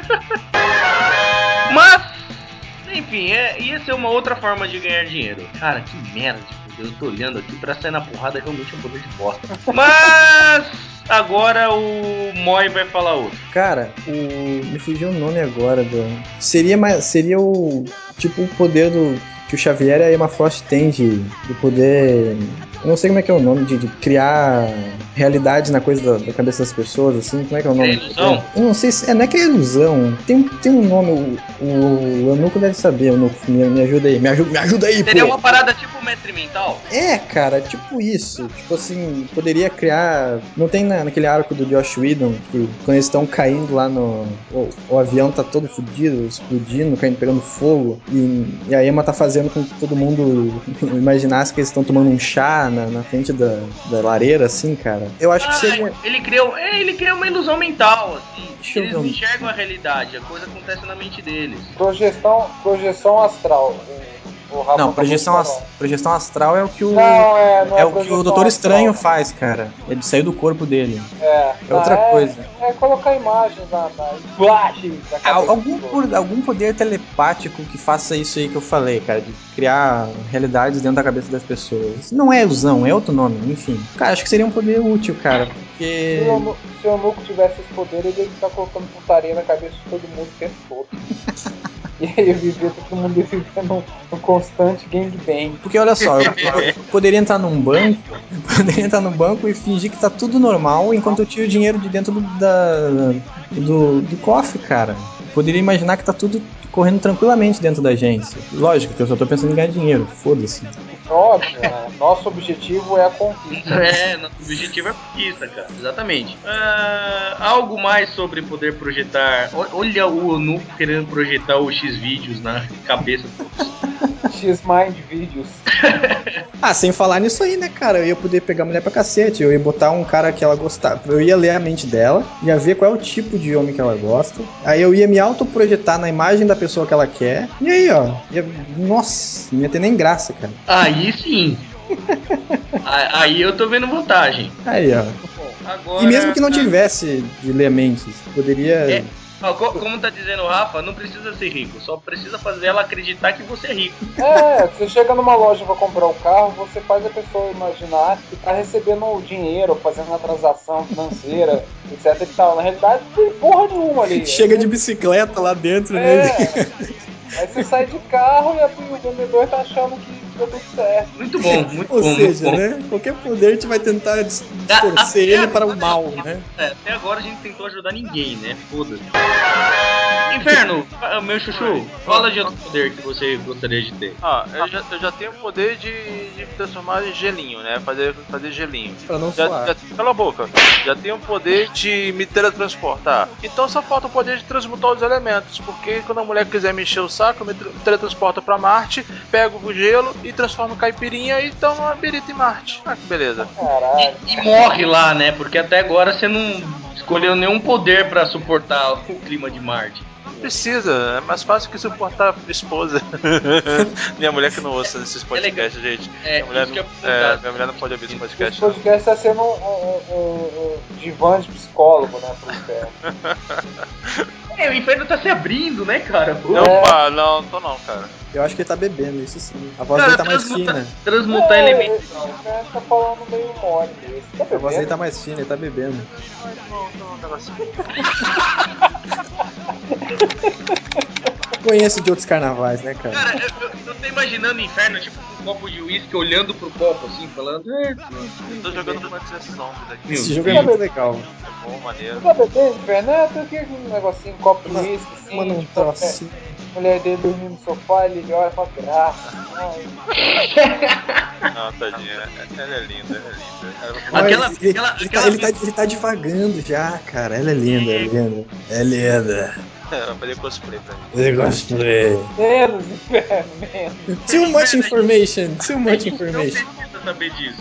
Mas, enfim, ia ser uma outra forma de ganhar dinheiro. Cara, que merda de poder. Eu tô olhando aqui, pra sair na porrada realmente é um poder de bosta. Mas agora o Moi vai falar outro. Cara, me fugiu o nome agora seria o tipo o poder que o Xavier e a Emma Frost tem de poder... Eu não sei como é que é o nome, de criar realidade na coisa da cabeça das pessoas, assim. Como é que é o nome? Ilusão? Eu não sei se... não é que é ilusão. Tem um nome, o Anuco deve saber. Anuco, me ajuda aí. Me ajuda aí, Seria uma parada tipo mestre mental? Cara, tipo isso. Tipo assim, poderia criar... Não tem naquele arco do Joss Whedon, que quando eles estão caindo lá o avião tá todo fodido, explodindo, pegando fogo, e a Emma tá fazendo com que todo mundo imaginasse que eles estão tomando um chá na frente da lareira, assim, cara. Eu acho que seria... Ele cria uma ilusão mental, assim. Eles não ver. enxergam a realidade, a coisa acontece na mente deles. Projeção astral. Não, projeção astral é o que o... Não é o que o Doutor Estranho faz, cara. Ele saiu do corpo dele. É outra coisa. É colocar imagens na imagem da cabeça. Algum poder telepático que faça isso aí que eu falei, cara, de criar realidades dentro da cabeça das pessoas. Não é ilusão, é outro nome, enfim. Cara, acho que seria um poder útil, cara, porque... Se o Nuco tivesse esse poder, ele ia estar colocando putaria na cabeça de todo mundo o tempo todo. E aí vivia todo mundo vivendo um constante gangbang. Porque olha só, eu poderia entrar num banco e fingir que tá tudo normal enquanto eu tiro o dinheiro de dentro do cofre, cara. Eu poderia imaginar que tá tudo correndo tranquilamente dentro da agência. Lógico que eu só tô pensando em ganhar dinheiro, foda-se. Óbvio, né? Nosso objetivo é a conquista. Nosso objetivo é a conquista, cara. Exatamente. Algo mais sobre poder projetar. Olha o Onuco querendo projetar o X-Vídeos na cabeça dos. X-Mind Videos. Sem falar nisso aí, né, cara? Eu ia poder pegar a mulher pra cacete. Eu ia botar um cara que ela gostava. Eu ia ler a mente dela, ia ver qual é o tipo de homem que ela gosta. Aí eu ia me autoprojetar na imagem da pessoa que ela quer. E aí, ó. Nossa, não ia ter nem graça, cara. Aí sim. Aí eu tô vendo vantagem. Aí, ó. Agora, e mesmo que não tivesse de ler mentes, poderia. Como tá dizendo o Rafa, não precisa ser rico, só precisa fazer ela acreditar que você é rico. Você chega numa loja pra comprar um carro, você faz a pessoa imaginar que tá recebendo o dinheiro, fazendo uma transação financeira, etc e tal. Na realidade, não tem porra nenhuma ali. Chega de bicicleta lá dentro, né? Aí você sai de carro e o vendedor tá achando que deu tudo certo. Muito bom, muito Ou bom. seja, né? Qualquer poder a gente vai tentar distorcer ele para o mal, né? Até agora a gente tentou ajudar ninguém, né? Foda-se. Inferno, meu chuchu, fala de outro poder que você gostaria de ter. Eu já tenho o poder de transformar em gelinho, né? Fazer gelinho. Pra não suar. Cala a boca. Já tenho o poder de me teletransportar. Então só falta o poder de transmutar os elementos. Porque quando a mulher quiser me encher o saco, eu me teletransporto pra Marte, pego o gelo e transformo caipirinha e tomo uma birita em Marte. Que beleza. Caralho. E morre lá, né? Porque até agora você não escolheu nenhum poder pra suportar o clima de Marte. Não precisa, é mais fácil que suportar a esposa. Minha mulher que não ouça esses podcasts, gente. Minha mulher não pode ouvir esse podcast. Esse podcast tá sendo um divã de psicólogo, né, pro inferno. O inferno tá se abrindo, né, cara? Opa, não tô não, cara. Eu acho que ele tá bebendo, isso sim. A voz dele tá mais fina. Transmutar elementos. O inferno tá falando meio mole. Você tá A voz dele bebendo? tá mais fina, ele tá bebendo. Não, negocinho. Conheço de outros carnavais, né, cara? Cara, eu tô imaginando o inferno, tipo, com um copo de uísque, olhando pro copo, assim, falando... Eu tô jogando Plants vs Zombies aqui. Esse jogo é muito legal. É bom, maneiro. Você tá bebendo, inferno? Tem aqui um negocinho, um copo de uísque, assim. Mano, um tipo, trocinho. mulher dele dormindo no sofá, ele olha e fala, graça. Não, tadinha. Ela é linda. Ele tá divagando já, cara. Ela é linda, é linda. É linda. Ela vai fazer cosplay pra mim. Eu gostei. Menos, inferno, menos. Too much information. Não precisa saber disso.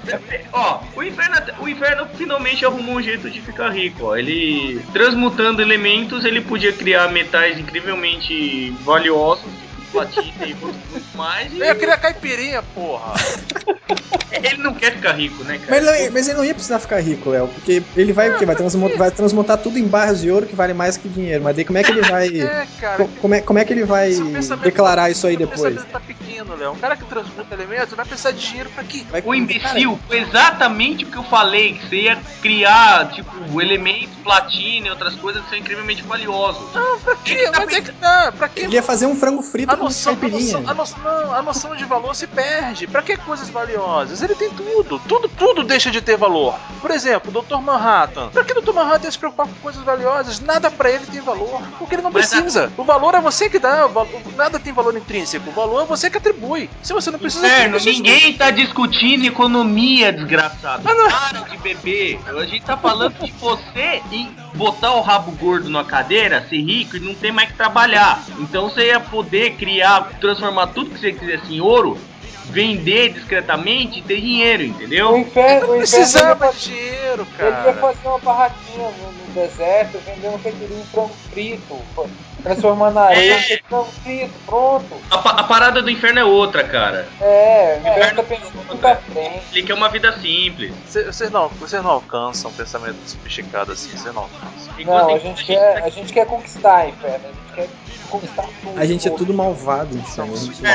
O inferno finalmente arrumou um jeito de ficar rico, ó. Ele, transmutando elementos, ele podia criar metais incrivelmente valiosos, tipo platina e outros muito mais. Eu queria caipirinha, porra. Ele não quer ficar rico, né, cara? Mas ele não ia precisar ficar rico, Léo, porque ele vai o quê? Vai transmutar tudo em barras de ouro que vale mais que dinheiro. Mas daí como é que ele vai. Cara, como é que ele vai declarar isso aí depois? O pensamento tá pequeno, Léo. Um cara que transmuta elementos vai precisar de dinheiro pra quê? O imbecil, foi exatamente o que eu falei, que você ia criar, tipo, elementos, platina e outras coisas que são incrivelmente valiosos. Não, pra quê? Mas é que tá, pra quê? Ele ia fazer um frango frito com caipirinha. A noção de valor se perde. Pra que coisas valiosas? Ele tem tudo. Tudo deixa de ter valor. Por exemplo, o Dr. Manhattan. Pra que o Dr. Manhattan ia se preocupar com coisas valiosas? Nada pra ele tem valor. Porque ele não precisa. O valor é você que dá. Nada tem valor intrínseco. O valor é você que atribui. Se você não precisa... Ninguém tá discutindo economia, desgraçado. Para de beber. A gente tá falando de você e botar o rabo gordo na cadeira, ser rico e não ter mais que trabalhar. Então você ia poder criar, transformar tudo que você quisesse em ouro, vender discretamente e ter dinheiro, entendeu? O inferno precisava de dinheiro, cara. Ele ia fazer uma barraquinha no deserto, vendendo caipirinha em frango frito, transformando a areia em frango frito, pronto. A parada do inferno é outra, cara. O inferno tá pensando muito pra frente. Ele quer uma vida simples. Vocês não alcançam um pensamento sophisticado assim, vocês não alcançam. Não, a gente quer conquistar, inferno. A gente quer conquistar tudo. A gente é tudo malvado, inferno.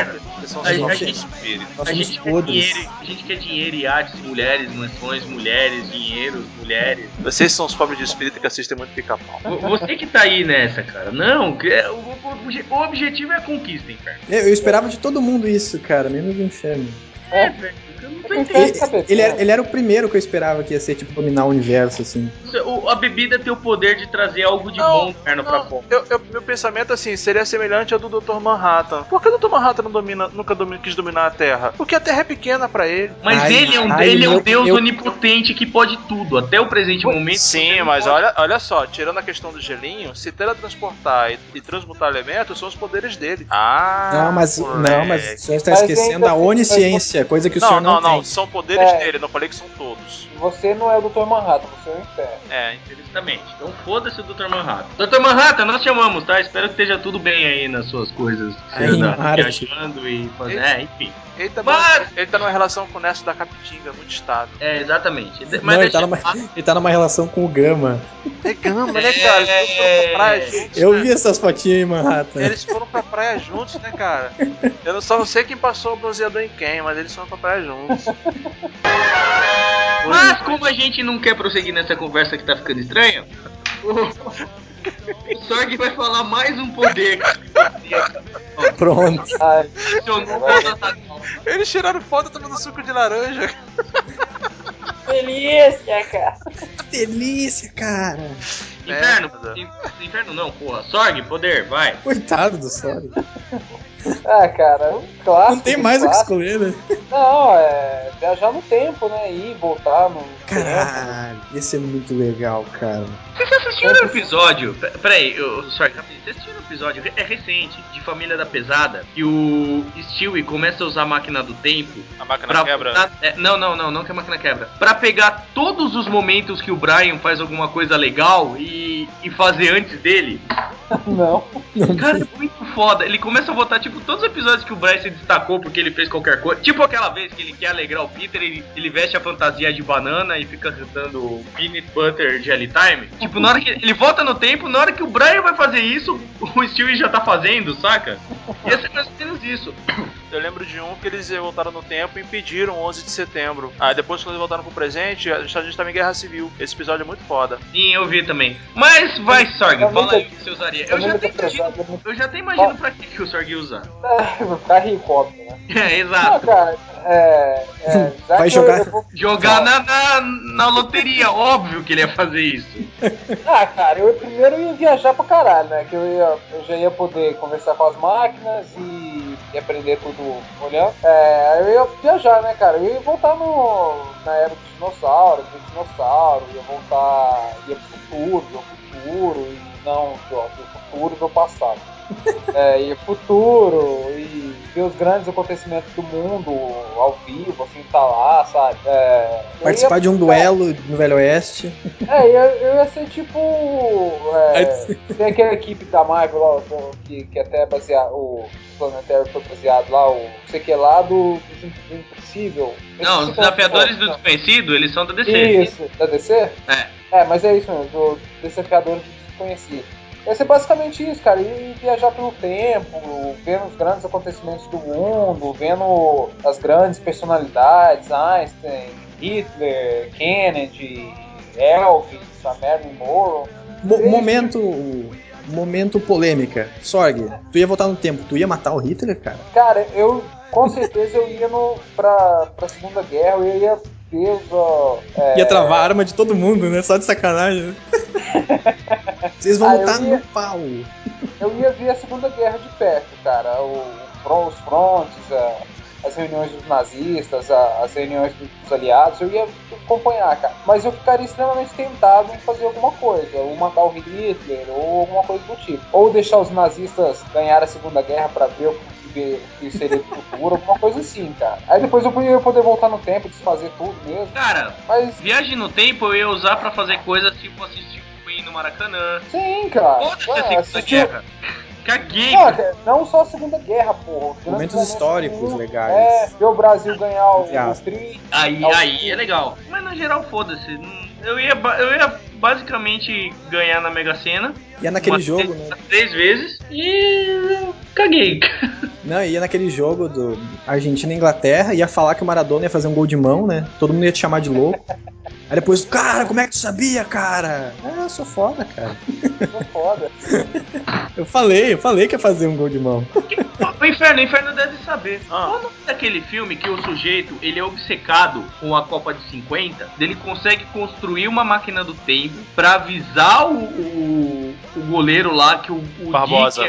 A gente quer dinheiro, iates, mulheres, mansões, mulheres, dinheiro, mulheres. Vocês são os pobres de espírito que assistem muito Pica-Pau. Você que tá aí nessa, cara. Não, o objetivo é a conquista, inferno. Eu esperava de todo mundo isso, cara, menos do inferno. Velho. Eu não tô entendendo. Ele era o primeiro que eu esperava que ia ser, tipo, dominar o universo, assim. A bebida tem o poder de trazer algo de bom interno pra fora. Meu pensamento, assim, seria semelhante ao do Dr. Manhattan. Por que o Dr. Manhattan nunca quis dominar a Terra? Porque a Terra é pequena pra ele. Mas ele é um deus onipotente que pode tudo, até o presente momento. Sim, mas olha só, tirando a questão do gelinho, se teletransportar e transmutar elementos são os poderes dele. Mas o senhor está esquecendo a onisciência, coisa que o senhor não tem. Não, são poderes dele, não falei que são todos. Você não é o Dr. Manhattan, você é o Inferno. Infelizmente. Então foda-se o Dr. Manhattan. Dr. Manhattan, nós te amamos, tá? Espero que esteja tudo bem aí nas suas coisas. Você anda viajando e fazendo. Enfim. Ele tá numa relação com o Nesto da Capitinga, muito estável. Exatamente. Mas ele tá numa relação com o Gama. É Gama, né, cara? Eles foram pra praia juntos. Eu vi essas fotinhas em Manhattan. Eles foram pra praia juntos, né, cara? Eu só não sei quem passou o bronzeador em quem, mas eles foram pra praia juntos. Mas como a gente não quer prosseguir nessa conversa que tá ficando estranha, o Sorg vai falar mais um poder. Pronto. Eles tiraram foto tomando suco de laranja. Delícia, cara. Delícia, cara. Inferno não, porra. Sorg, poder, vai. Coitado do Sorg. Cara, um clássico. Não tem mais o que escolher, né? Não, viajar no tempo, né? Ir, voltar no Caralho, esse é muito legal, cara. Vocês assistiram o episódio? Peraí, Sorg, rapidinho. Vocês assistiram o episódio? É recente, de Família da Pesada, que o Stewie começa a usar a máquina do tempo. A máquina quebra? Não que a máquina quebra. Pra pegar todos os momentos que o Brian faz alguma coisa legal e fazer antes dele. Não. Cara, é muito foda. Ele começa a botar, tipo, todos os episódios que o Brian se destacou porque ele fez qualquer coisa. Tipo aquela vez que ele quer alegrar o Peter, ele veste a fantasia de banana e fica cantando Peanut Butter Jelly Time. Tipo, na hora que ele volta no tempo, na hora que o Brian vai fazer isso, o Stewie já tá fazendo, saca? Ia ser mais ou menos isso. Eu lembro de um que eles voltaram no tempo e impediram o 11 de setembro. Depois quando eles voltaram pro presente, a gente tava em Guerra Civil. Esse episódio é muito foda. Sim, eu vi também. Mas vai, Sorg, fala aí o que você usaria. Eu já até imagino pra que o Sorg ia usar. Vou ficar rico, óbvio, né? Exato. Não, cara, vai jogar... Jogar na loteria, óbvio que ele ia fazer isso. Cara, eu primeiro ia viajar pra caralho, né? Que eu já ia poder conversar com as máquinas e aprender tudo olhando. Eu ia viajar, né, cara? Eu ia voltar na era dos dinossauros, ia ia pro futuro, e não do futuro do passado. Ia pro futuro e ver os grandes acontecimentos do mundo ao vivo, assim, tá lá, sabe? Participar de um duelo no Velho Oeste. Eu ia ser tipo. Tem aquela equipe da Marvel lá, que até é baseado. O Planetário foi baseado lá, o sei que lá do Impossível. Não, os Desafiadores do Desconhecido, eles são da DC. Isso, da DC? Mas é isso mesmo, do Desafiadores do Desconhecido. Vai ser basicamente isso, cara, ir viajar pelo tempo, vendo os grandes acontecimentos do mundo, vendo as grandes personalidades, Einstein, Hitler, Kennedy, Elvis, a Marilyn Monroe. Momento polêmica. Sorg, tu ia voltar no tempo, tu ia matar o Hitler, cara? Cara, com certeza eu ia pra Segunda Guerra, eu ia ia travar a arma de todo mundo, né? Só de sacanagem, né? Vocês vão lutar no pau. Eu ia ver a Segunda Guerra de perto, cara. Os frontes, as reuniões dos nazistas, as reuniões dos aliados, eu ia acompanhar, cara. Mas eu ficaria extremamente tentado em fazer alguma coisa, ou matar o Hitler, ou alguma coisa do tipo. Ou deixar os nazistas ganhar a Segunda Guerra pra ver o que seria do futuro, alguma coisa assim, cara. Aí depois eu ia poder voltar no tempo, desfazer tudo mesmo. Cara, viagem no tempo eu ia usar pra fazer coisas tipo assistir o Queen no Maracanã. Sim, cara. Foda-se a Segunda Guerra. Caguei. Não só a Segunda Guerra, porra. Momentos históricos legais. Ver o Brasil ganhar o tri. Aí é legal. Mas no geral, foda-se. Eu ia basicamente ganhar na Mega Sena. Ia naquele jogo, né? 3 vezes e caguei. Não, ia naquele jogo do Argentina e Inglaterra, ia falar que o Maradona ia fazer um gol de mão, né? Todo mundo ia te chamar de louco. Aí depois, cara, como é que tu sabia, cara? Eu sou foda, cara. Sou foda. Eu falei que ia fazer um gol de mão. O Inferno deve saber. Ah. Qual o nome daquele filme que o sujeito, ele é obcecado com a Copa de 50, ele consegue construir uma máquina do tempo pra avisar o goleiro lá que o Barbosa.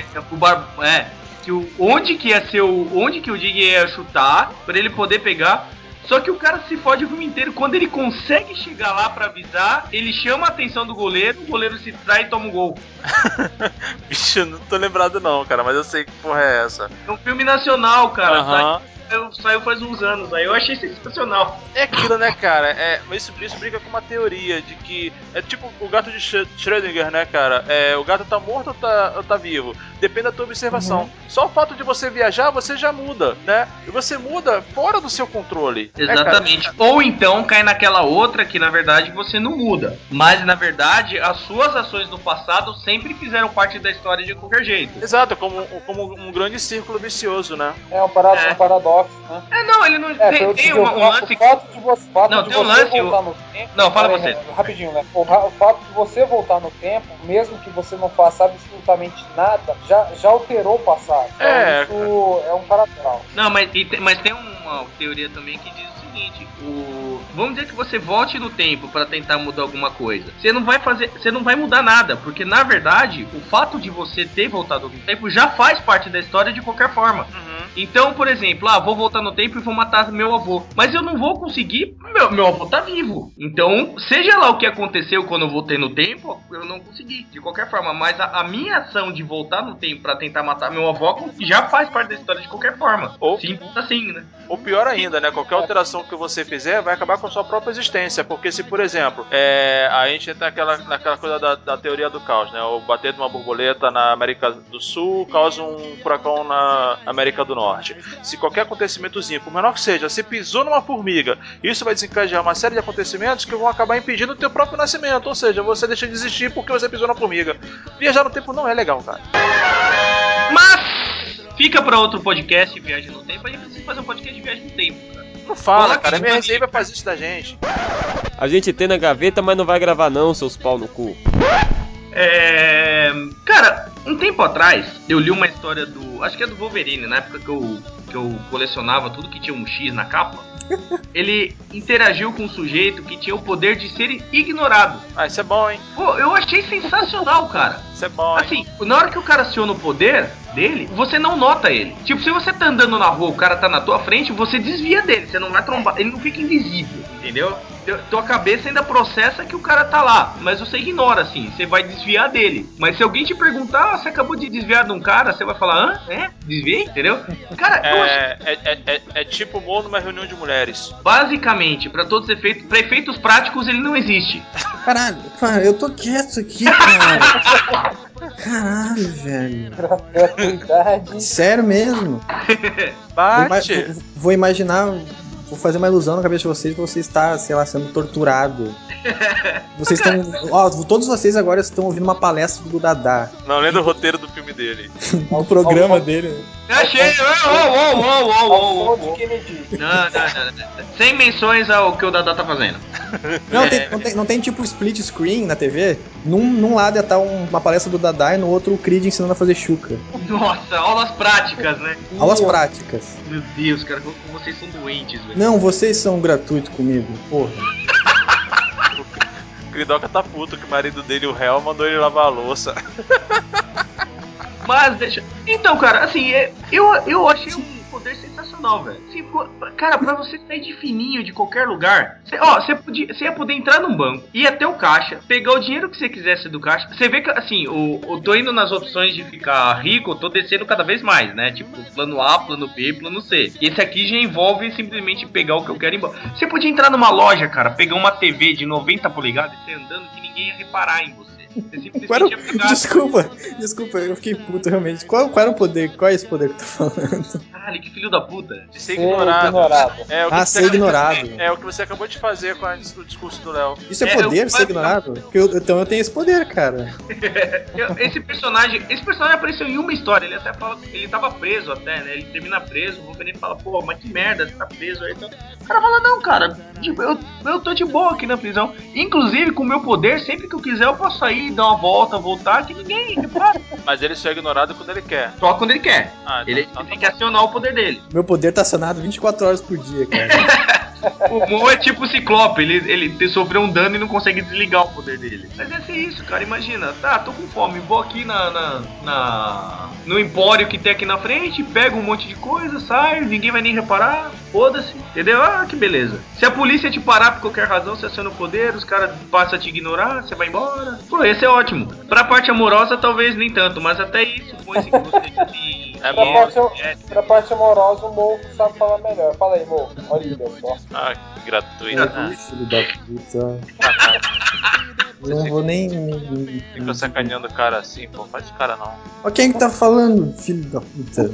onde que o Dig ia chutar pra ele poder pegar. Só que o cara se fode o filme inteiro. Quando ele consegue chegar lá pra avisar, ele chama a atenção do goleiro, o goleiro se trai e toma um gol. Bicho, não tô lembrado não, cara, mas eu sei que porra é essa. É um filme nacional, cara. Aham. Saiu faz uns anos aí. Eu achei sensacional. É aquilo, né, cara? Isso brinca com uma teoria de que é tipo o gato de Schrödinger, né, cara? O gato tá morto ou tá vivo? Depende da tua observação. Só o fato de você viajar, você já muda, né? E você muda fora do seu controle. Exatamente. Ou então cai naquela outra que na verdade você não muda. Mas na verdade as suas ações do passado sempre fizeram parte da história de qualquer jeito. Exato, como um grande círculo vicioso, né? É um paradoxo, né? Não, ele não tem um lance. O fato de você voltar no tempo. Não, fala você. Rapidinho, né? O fato de você voltar no tempo, mesmo que você não faça absolutamente nada, já alterou o passado. Então, isso é um paradoxo. Não, mas tem uma teoria também que diz o seguinte: vamos dizer que você volte no tempo para tentar mudar alguma coisa. Você não vai mudar nada, porque na verdade o fato de você ter voltado no tempo já faz parte da história de qualquer forma. Então, por exemplo, vou voltar no tempo e vou matar meu avô. Mas eu não vou conseguir, meu avô tá vivo. Então, seja lá o que aconteceu quando eu voltei no tempo, eu não consegui, de qualquer forma. Mas a minha ação de voltar no tempo pra tentar matar meu avô já faz parte da história de qualquer forma. Sim, assim, né? Ou pior ainda, né? Qualquer alteração que você fizer vai acabar com a sua própria existência. Porque se, por exemplo, a gente entra naquela coisa da teoria do caos, né? O bater de uma borboleta na América do Sul causa um furacão na América do Norte. Se qualquer acontecimentozinho, por menor que seja, você pisou numa formiga, isso vai desencadear uma série de acontecimentos que vão acabar impedindo o teu próprio nascimento. Ou seja, você deixa de existir porque você pisou na formiga. Viajar no tempo não é legal, cara. Mas fica pra outro podcast, Viagem no Tempo. A gente precisa fazer um podcast de Viagem no Tempo, cara. Não fala, cara. A minha reserva faz isso da gente. A gente tem na gaveta, mas não vai gravar não, seus pau no cu. Cara, um tempo atrás eu li uma história acho que é do Wolverine, na época que eu colecionava tudo que tinha um X na capa. Ele interagiu com um sujeito que tinha o poder de ser ignorado. Isso é bom, hein? Pô, eu achei sensacional, cara. Isso é bom, hein? Assim, na hora que o cara aciona o poder dele, você não nota ele. Tipo, se você tá andando na rua, o cara tá na tua frente, você desvia dele, você não vai trombar, ele não fica invisível, entendeu? Tua cabeça ainda processa que o cara tá lá, mas você ignora, assim, você vai desviar dele. Mas se alguém te perguntar, você acabou de desviar de um cara, você vai falar, desviei, entendeu? Cara, é tipo humor numa reunião de mulheres. Basicamente, pra todos os efeitos, pra efeitos práticos, ele não existe. Caralho, cara, eu tô quieto aqui, cara. Caralho, velho. Sério mesmo. Bate. Vou imaginar, vou fazer uma ilusão na cabeça de vocês, você está, sei lá, sendo torturado. Vocês estão. Todos vocês agora estão ouvindo uma palestra do Dadá. Não, lendo o roteiro do filme dele. Do programa dele. Eu achei. Não. Sem menções ao que o Dadá tá fazendo. Não tem tipo split screen na TV? Num lado ia estar uma palestra do Dadá e no outro o Creed ensinando a fazer chuca. Nossa, aulas práticas, né? Aulas práticas. Meu Deus, cara, como vocês são doentes, velho. Não, vocês são gratuitos comigo, porra. O Kridoka tá puto que o marido dele, o réu, mandou ele lavar a louça. Mas deixa. Então, cara, assim, eu achei um poder sensacional, velho. Assim, cara, pra você sair de fininho de qualquer lugar, você ia poder entrar num banco, ir até o caixa, pegar o dinheiro que você quisesse do caixa. Você vê que, assim, eu tô indo nas opções de ficar rico, eu tô descendo cada vez mais, né? Tipo, plano A, plano B, plano C. E esse aqui já envolve simplesmente pegar o que eu quero ir embora. Você podia entrar numa loja, cara, pegar uma TV de 90 polegadas e você andando que ninguém ia reparar em você. Desculpa, eu fiquei puto realmente. Qual era o poder? Qual é esse poder que tu tá falando? Caralho, que filho da puta. De ser ignorado. Ser ignorado. É o que você acabou de fazer com o discurso do Léo. Isso é poder, ser ignorado? Então eu tenho esse poder, cara. Esse personagem apareceu em uma história. Ele até fala que ele tava preso até, né? Ele termina preso, o Wolverine fala, pô, mas que merda, você tá preso aí. Então, o cara fala, não, cara, tipo, eu tô de boa aqui na prisão. Inclusive, com o meu poder, sempre que eu quiser, eu posso sair sair, dar uma volta, voltar, que ninguém repara. Mas ele só é ignorado quando ele quer. Só quando ele quer. Ah, então, Ele tem que acionar o poder dele. Meu poder tá acionado 24 horas por dia, cara. O Mo é tipo o Ciclope, ele sofreu um dano e não consegue desligar o poder dele. Mas é ser isso, cara, imagina. Tá, tô com fome, vou aqui no empório que tem aqui na frente, pego um monte de coisa, saio, ninguém vai nem reparar, foda-se, entendeu? Ah, que beleza. Se a polícia te parar por qualquer razão, você aciona o poder, os caras passam a te ignorar, você vai embora. Pô, esse é ótimo. Pra parte amorosa, talvez nem tanto, mas até isso, põe que você tem... Pra parte amorosa, o Mo sabe falar melhor. Fala aí, Mo. Olha só. Ah, que gratuito, né? Filho da puta. Não vou nem. Fica sacaneando o cara assim, pô. Faz de cara não. Ó, quem que tá falando, filho da puta?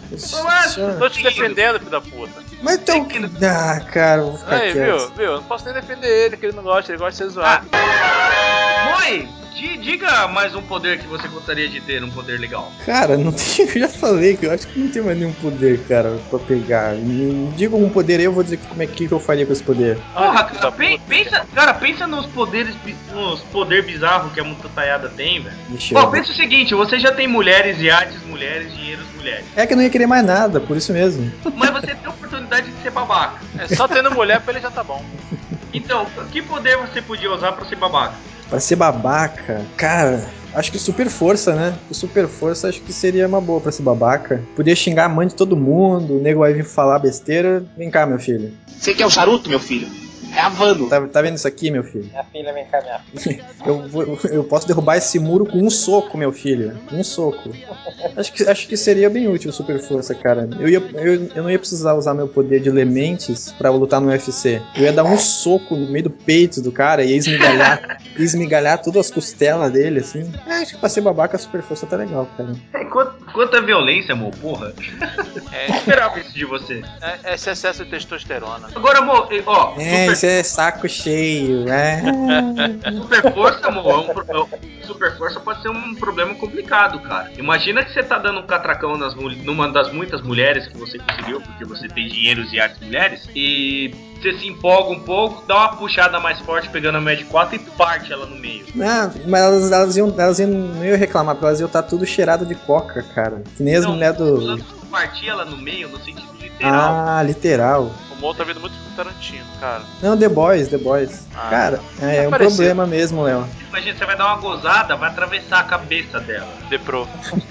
Tô te defendendo, filho da puta. Mas então. Ah, cara, vou ficar Aí, quieto. viu? Eu não posso nem defender ele, que ele não gosta, ele gosta de ser zoado. Moi, diga mais um poder que você gostaria de ter, um poder legal. Cara, não tem, eu já falei que eu acho que não tem mais nenhum poder, cara, pra pegar. Me diga um poder aí, eu vou dizer como é que eu faria com esse poder. Porra, cara, pensa nos poderes, nos poder bizarro que a Mututaiada tem, velho. Bom, pensa o seguinte, você já tem mulheres, iates, mulheres, dinheiros, mulheres. É que eu não ia querer mais nada, por isso mesmo. Mas você tem a oportunidade de ser babaca. É só tendo mulher pra ele já tá bom. Então, que poder você podia usar pra ser babaca? Pra ser babaca, cara, acho que super força, né? O super força acho que seria uma boa pra ser babaca. Podia xingar a mãe de todo mundo, o nego vai vir falar besteira. Vem cá, meu filho. Você quer o charuto, meu filho? É a Vando. Tá vendo isso aqui, meu filho? Minha filha, vem cá, minha filha. Eu posso derrubar esse muro com um soco, meu filho. Um soco. Acho que seria bem útil super força, cara. Eu não ia precisar usar meu poder de Lementes pra lutar no UFC. Eu ia dar um soco no meio do peito do cara e ia esmigalhar todas as costelas dele, assim. Acho que pra ser babaca a super força tá legal, cara. Quanta violência, amor, porra. É, Eu esperava isso de você. esse excesso de testosterona. Agora, amor, ó, Isso é saco cheio, super força, amor, super força pode ser um problema complicado, cara. Imagina que você tá dando um catracão numa das muitas mulheres que você conseguiu, porque você tem dinheiros e artes mulheres, e você se empolga um pouco, dá uma puxada mais forte pegando a Mad 4 e parte ela no meio. Não, mas elas não iam reclamar, porque elas iam estar tudo cheirado de coca, cara. Que nem as mulheres do... Partir ela no meio no sentido literal. Ah, literal. O Mo tá vendo muito filme Tarantino, cara. Não, The Boys. Cara, é um problema mesmo, Léo. Imagina, você vai dar uma gozada, vai atravessar a cabeça dela. Deprô.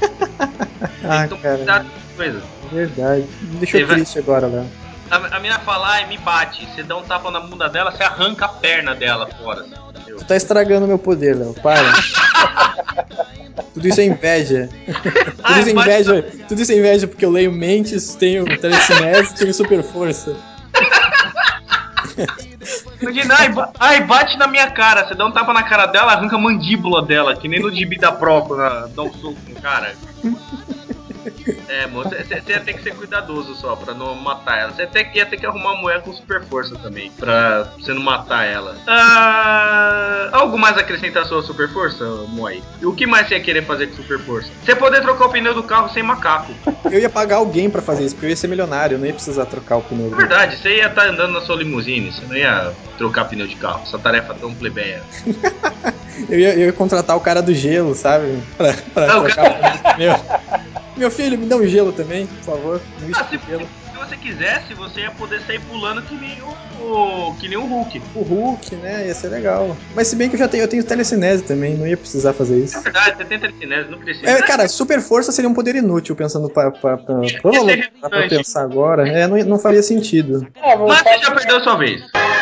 Ah, cara. Coisa. Verdade. Me deixou triste agora, Léo. A mina fala e me bate. Você dá um tapa na bunda dela, você arranca a perna dela fora. Entendeu? Tu tá estragando meu poder, Léo. Para. Tudo isso é inveja. Tudo isso é inveja porque eu leio mentes, tenho telecinese e tenho super força. Imagina, bate na minha cara. Você dá um tapa na cara dela, arranca a mandíbula dela, que nem no gibi da Proco, dá um soco no cara. É, moço, você ia ter que ser cuidadoso só pra não matar ela. Você ia ter que arrumar uma mulher com super força também, pra você não matar ela. Algo mais a acrescentar à sua super força, Moi? E o que mais você ia querer fazer com super força? Você poder trocar o pneu do carro sem macaco. Eu ia pagar alguém pra fazer isso, porque eu ia ser milionário, eu não ia precisar trocar o pneu. É verdade, você ia estar andando na sua limusine, você não ia trocar pneu de carro. Essa tarefa tão plebeia. eu ia contratar o cara do gelo, sabe? Pra trocar o pneu. Meu filho, me dá um gelo também, por favor. Se você quisesse, você ia poder sair pulando que nem o Hulk. O Hulk, né? Ia ser legal. Mas se bem que eu tenho telecinese também, não ia precisar fazer isso. É verdade, você tem telecinese, não precisa. Cara, super força seria um poder inútil, pensando pra pensar agora. Não faria sentido. Mas você já perdeu a sua vez.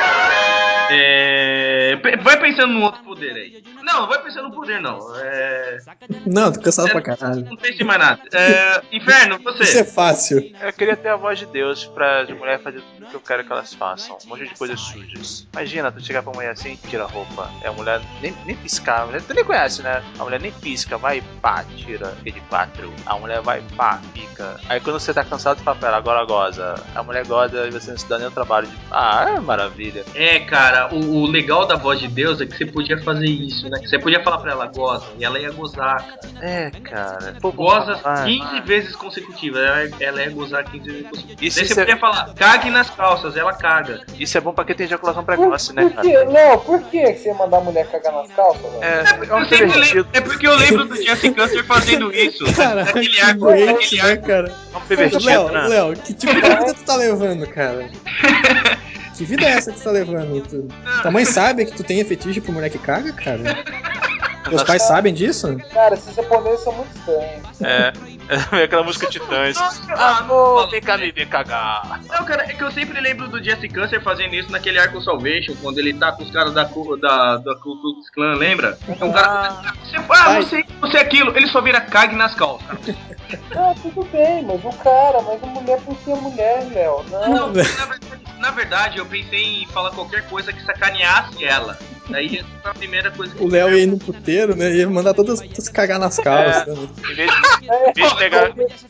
Vai pensando num outro poder aí. Não vai pensando no poder, não. Não, tô cansado pra caralho. Não pense mais nada. Inferno, você. Isso é fácil. Eu queria ter a voz de Deus pra as mulheres fazer tudo que eu quero que elas façam. Um monte de coisas sujas. Imagina, tu chegar pra mulher assim, tira a roupa. A mulher nem piscar. A mulher, tu nem conhece, né? A mulher nem pisca, vai e pá, tira. Fica de 4. A mulher vai e pá, fica. Aí quando você tá cansado, tu fala pra ela, agora goza. A mulher goza e você não se dá nem o trabalho de... é maravilha. Cara, o legal da voz voz de Deus é que você podia fazer isso, né? Que você podia falar pra ela, goza, e ela ia gozar, cara. Cara. Goza 15 vezes consecutivas, ela ia gozar 15 vezes consecutivas. Daí você podia falar, cague nas calças, ela caga. Isso é bom pra quem tem ejaculação precoce, né, Por cara? quê? Não, por que você ia mandar a mulher cagar nas calças, velho? É porque eu lembro do Jesse Cancer fazendo isso. Cara, Naquele que arco, doente, né, cara? É um pervertido, né? Léo, que tipo de vida tu tá levando, cara? Que vida é essa que tu tá levando? Tua mãe sabe que tu tem fetiche por mulher que caga, cara? Teus pais sabem disso? Cara, esses japoneses são muito estranhos. É aquela música Titãs. Vem cá me ver cagar. Não, cara, é que eu sempre lembro do Jesse Cancer fazendo isso naquele Arco Salvation, quando ele tá com os caras da Ku Klux Klan, lembra? Então o cara você é aquilo, ele só vira cague nas calças. Ah, tudo bem, mas a mulher por que mulher, Léo? Não. Na verdade, eu pensei em falar qualquer coisa que sacaneasse ela. Daí essa foi a primeira coisa que O Léo ia ir no puteiro, né? Ia mandar todas cagar nas calças. Né? Em vez de pegar.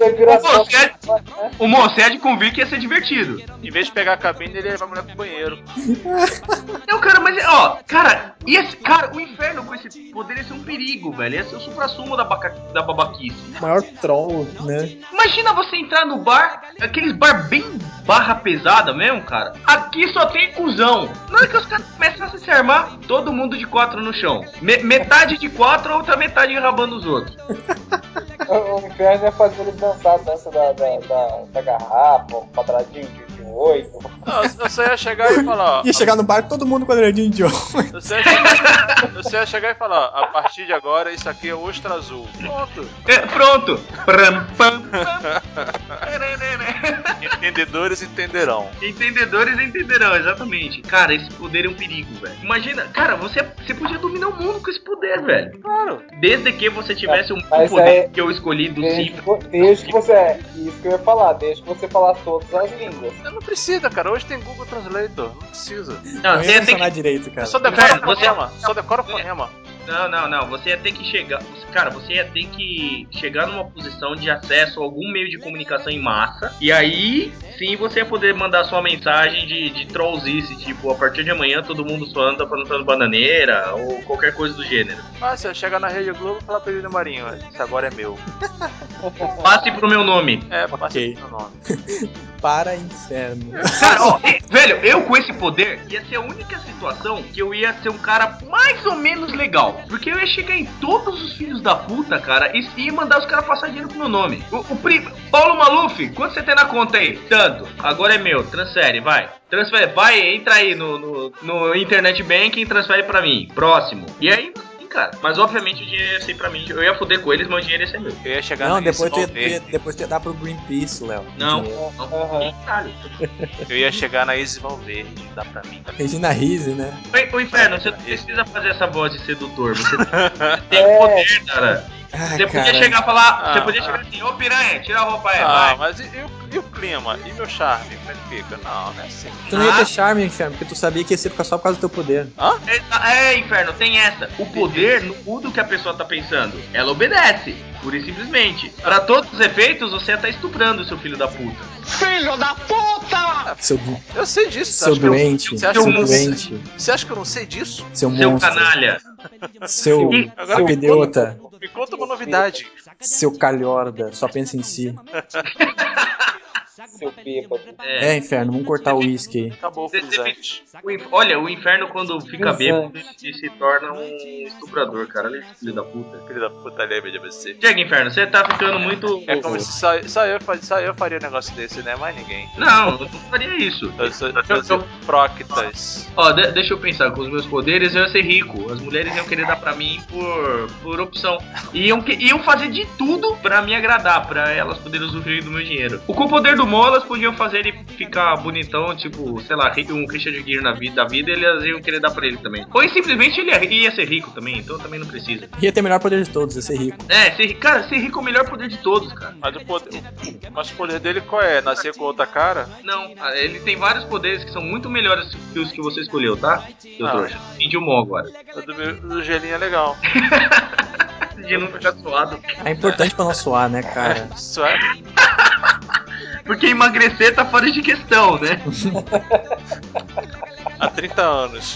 O moço é de convir que ia ser divertido. Em vez de pegar a cabine, ele leva a mulher pro banheiro. Não, cara, mas ó, cara, o inferno com esse poder ia ser um perigo, velho. Ia ser o supra-sumo da babaquice. Maior troll, né? Imagina você entrar no bar, aqueles bar bem barra pesada mesmo, cara. Aqui só tem cuzão. Na hora que os caras começam a se armar, todo mundo de 4 no chão. Metade de 4, outra metade enrabando os outros. O inferno ia fazer eles dançar a dança da garrafa, um quadradinho de 8. Não, eu só ia chegar e falar, ó. Ia chegar no bar todo mundo quadradinho de ouro. Eu só ia chegar e falar, ó, a partir de agora isso aqui é ostra azul. Pronto. Pronto. Entendedores entenderão. Entendedores entenderão, exatamente. Cara, esse poder é um perigo, velho. Imagina, cara, você podia dominar o mundo com esse poder, velho. Claro. Desde que você tivesse um Mas poder que eu escolhi do cifra. Desde que você. Isso que eu ia falar, desde que você falar todas as línguas. Não precisa, cara. Hoje tem Google Translator. Não precisa. Não, Não você ia ia ter funcionar que... direito, cara. Só decora o fonema. Só decora o fonema. Não. Você ia ter que chegar... Cara, você ia ter que chegar numa posição de acesso a algum meio de comunicação em massa. E aí, sim, você ia poder mandar sua mensagem de trollzice. Tipo, a partir de amanhã todo mundo só anda plantando bananeira ou qualquer coisa do gênero. Você ia chegar na Rede Globo e falar pra ele, Marinho, isso agora é meu. Passe pro meu nome. Passe pro meu nome. Para inferno. Cara, ó, velho, eu com esse poder ia ser a única situação que eu ia ser um cara mais ou menos legal. Porque eu ia chegar em todos os filhos da puta, cara, e ia mandar os caras passar dinheiro pro meu nome. O primo, Paulo Maluf, quanto você tem na conta aí? Tanto. Agora é meu, transfere, vai. Transfere, vai, entra aí no Internet Banking e transfere pra mim. Próximo. E aí, cara. Mas obviamente o dinheiro ia ser pra mim. Eu ia foder com eles, mas o dinheiro ia ser meu. Eu ia chegar Não, depois tu ia dar pro Greenpeace, Léo. Não. Uhum. Eu ia chegar na Isis Valverde, dá pra mim. Regina Rise, né? O inferno, você não precisa fazer essa voz de sedutor. Você tem poder, cara. Você podia chegar e falar. Você podia chegar assim, ô piranha, tira a roupa aí. Vai. Mas e o clima? E meu charme? Como é que fica? Não é assim. Tu não ia ter charme, inferno, porque tu sabia que ia ser ficar só por causa do teu poder. Inferno, tem essa. O poder não muda o que a pessoa tá pensando. Ela obedece, pura e simplesmente. Pra todos os efeitos, você tá estuprando, seu filho da puta. Filho da puta! Eu sei disso. Seu doente. Seu doente. Você acha que eu não sei disso? Seu Seu monstro. canalha. Seu idiota. Me conta uma novidade. Seu calhorda. Só pensa em si. Seu bêbado. Inferno, vamos cortar o uísque aí. Acabou o frisante. Olha, o inferno quando fica bêbado se torna um estuprador, cara. Olha esse filho da puta. Filho da puta, lembra de você. Chega, inferno, você tá ficando muito... É como se só eu faria um negócio desse, né? Mais ninguém. Não, eu não faria isso. Eu sou Proctas. Ó, deixa eu pensar, com os meus poderes eu ia ser rico. As mulheres iam querer dar pra mim por opção. Iam fazer de tudo pra me agradar, pra elas poderem usufruir do meu dinheiro. Com o poder do Mo, elas podiam fazer ele ficar bonitão, tipo, sei lá, um Richard Gere da vida, eles iam querer dar pra ele também. Ou simplesmente ele ia ser rico também, então também não precisa. Ia ter o melhor poder de todos, ia ser rico. Ser rico é o melhor poder de todos, cara. Mas o poder dele qual é? Nascer com outra cara? Não, ele tem vários poderes que são muito melhores que os que você escolheu, tá? Eu trouxa. Pedi o Mo agora. O do gelinho é legal. De não ficar suado. É importante pra não suar, né, cara? Suar. Porque emagrecer tá fora de questão, né? há 30 anos.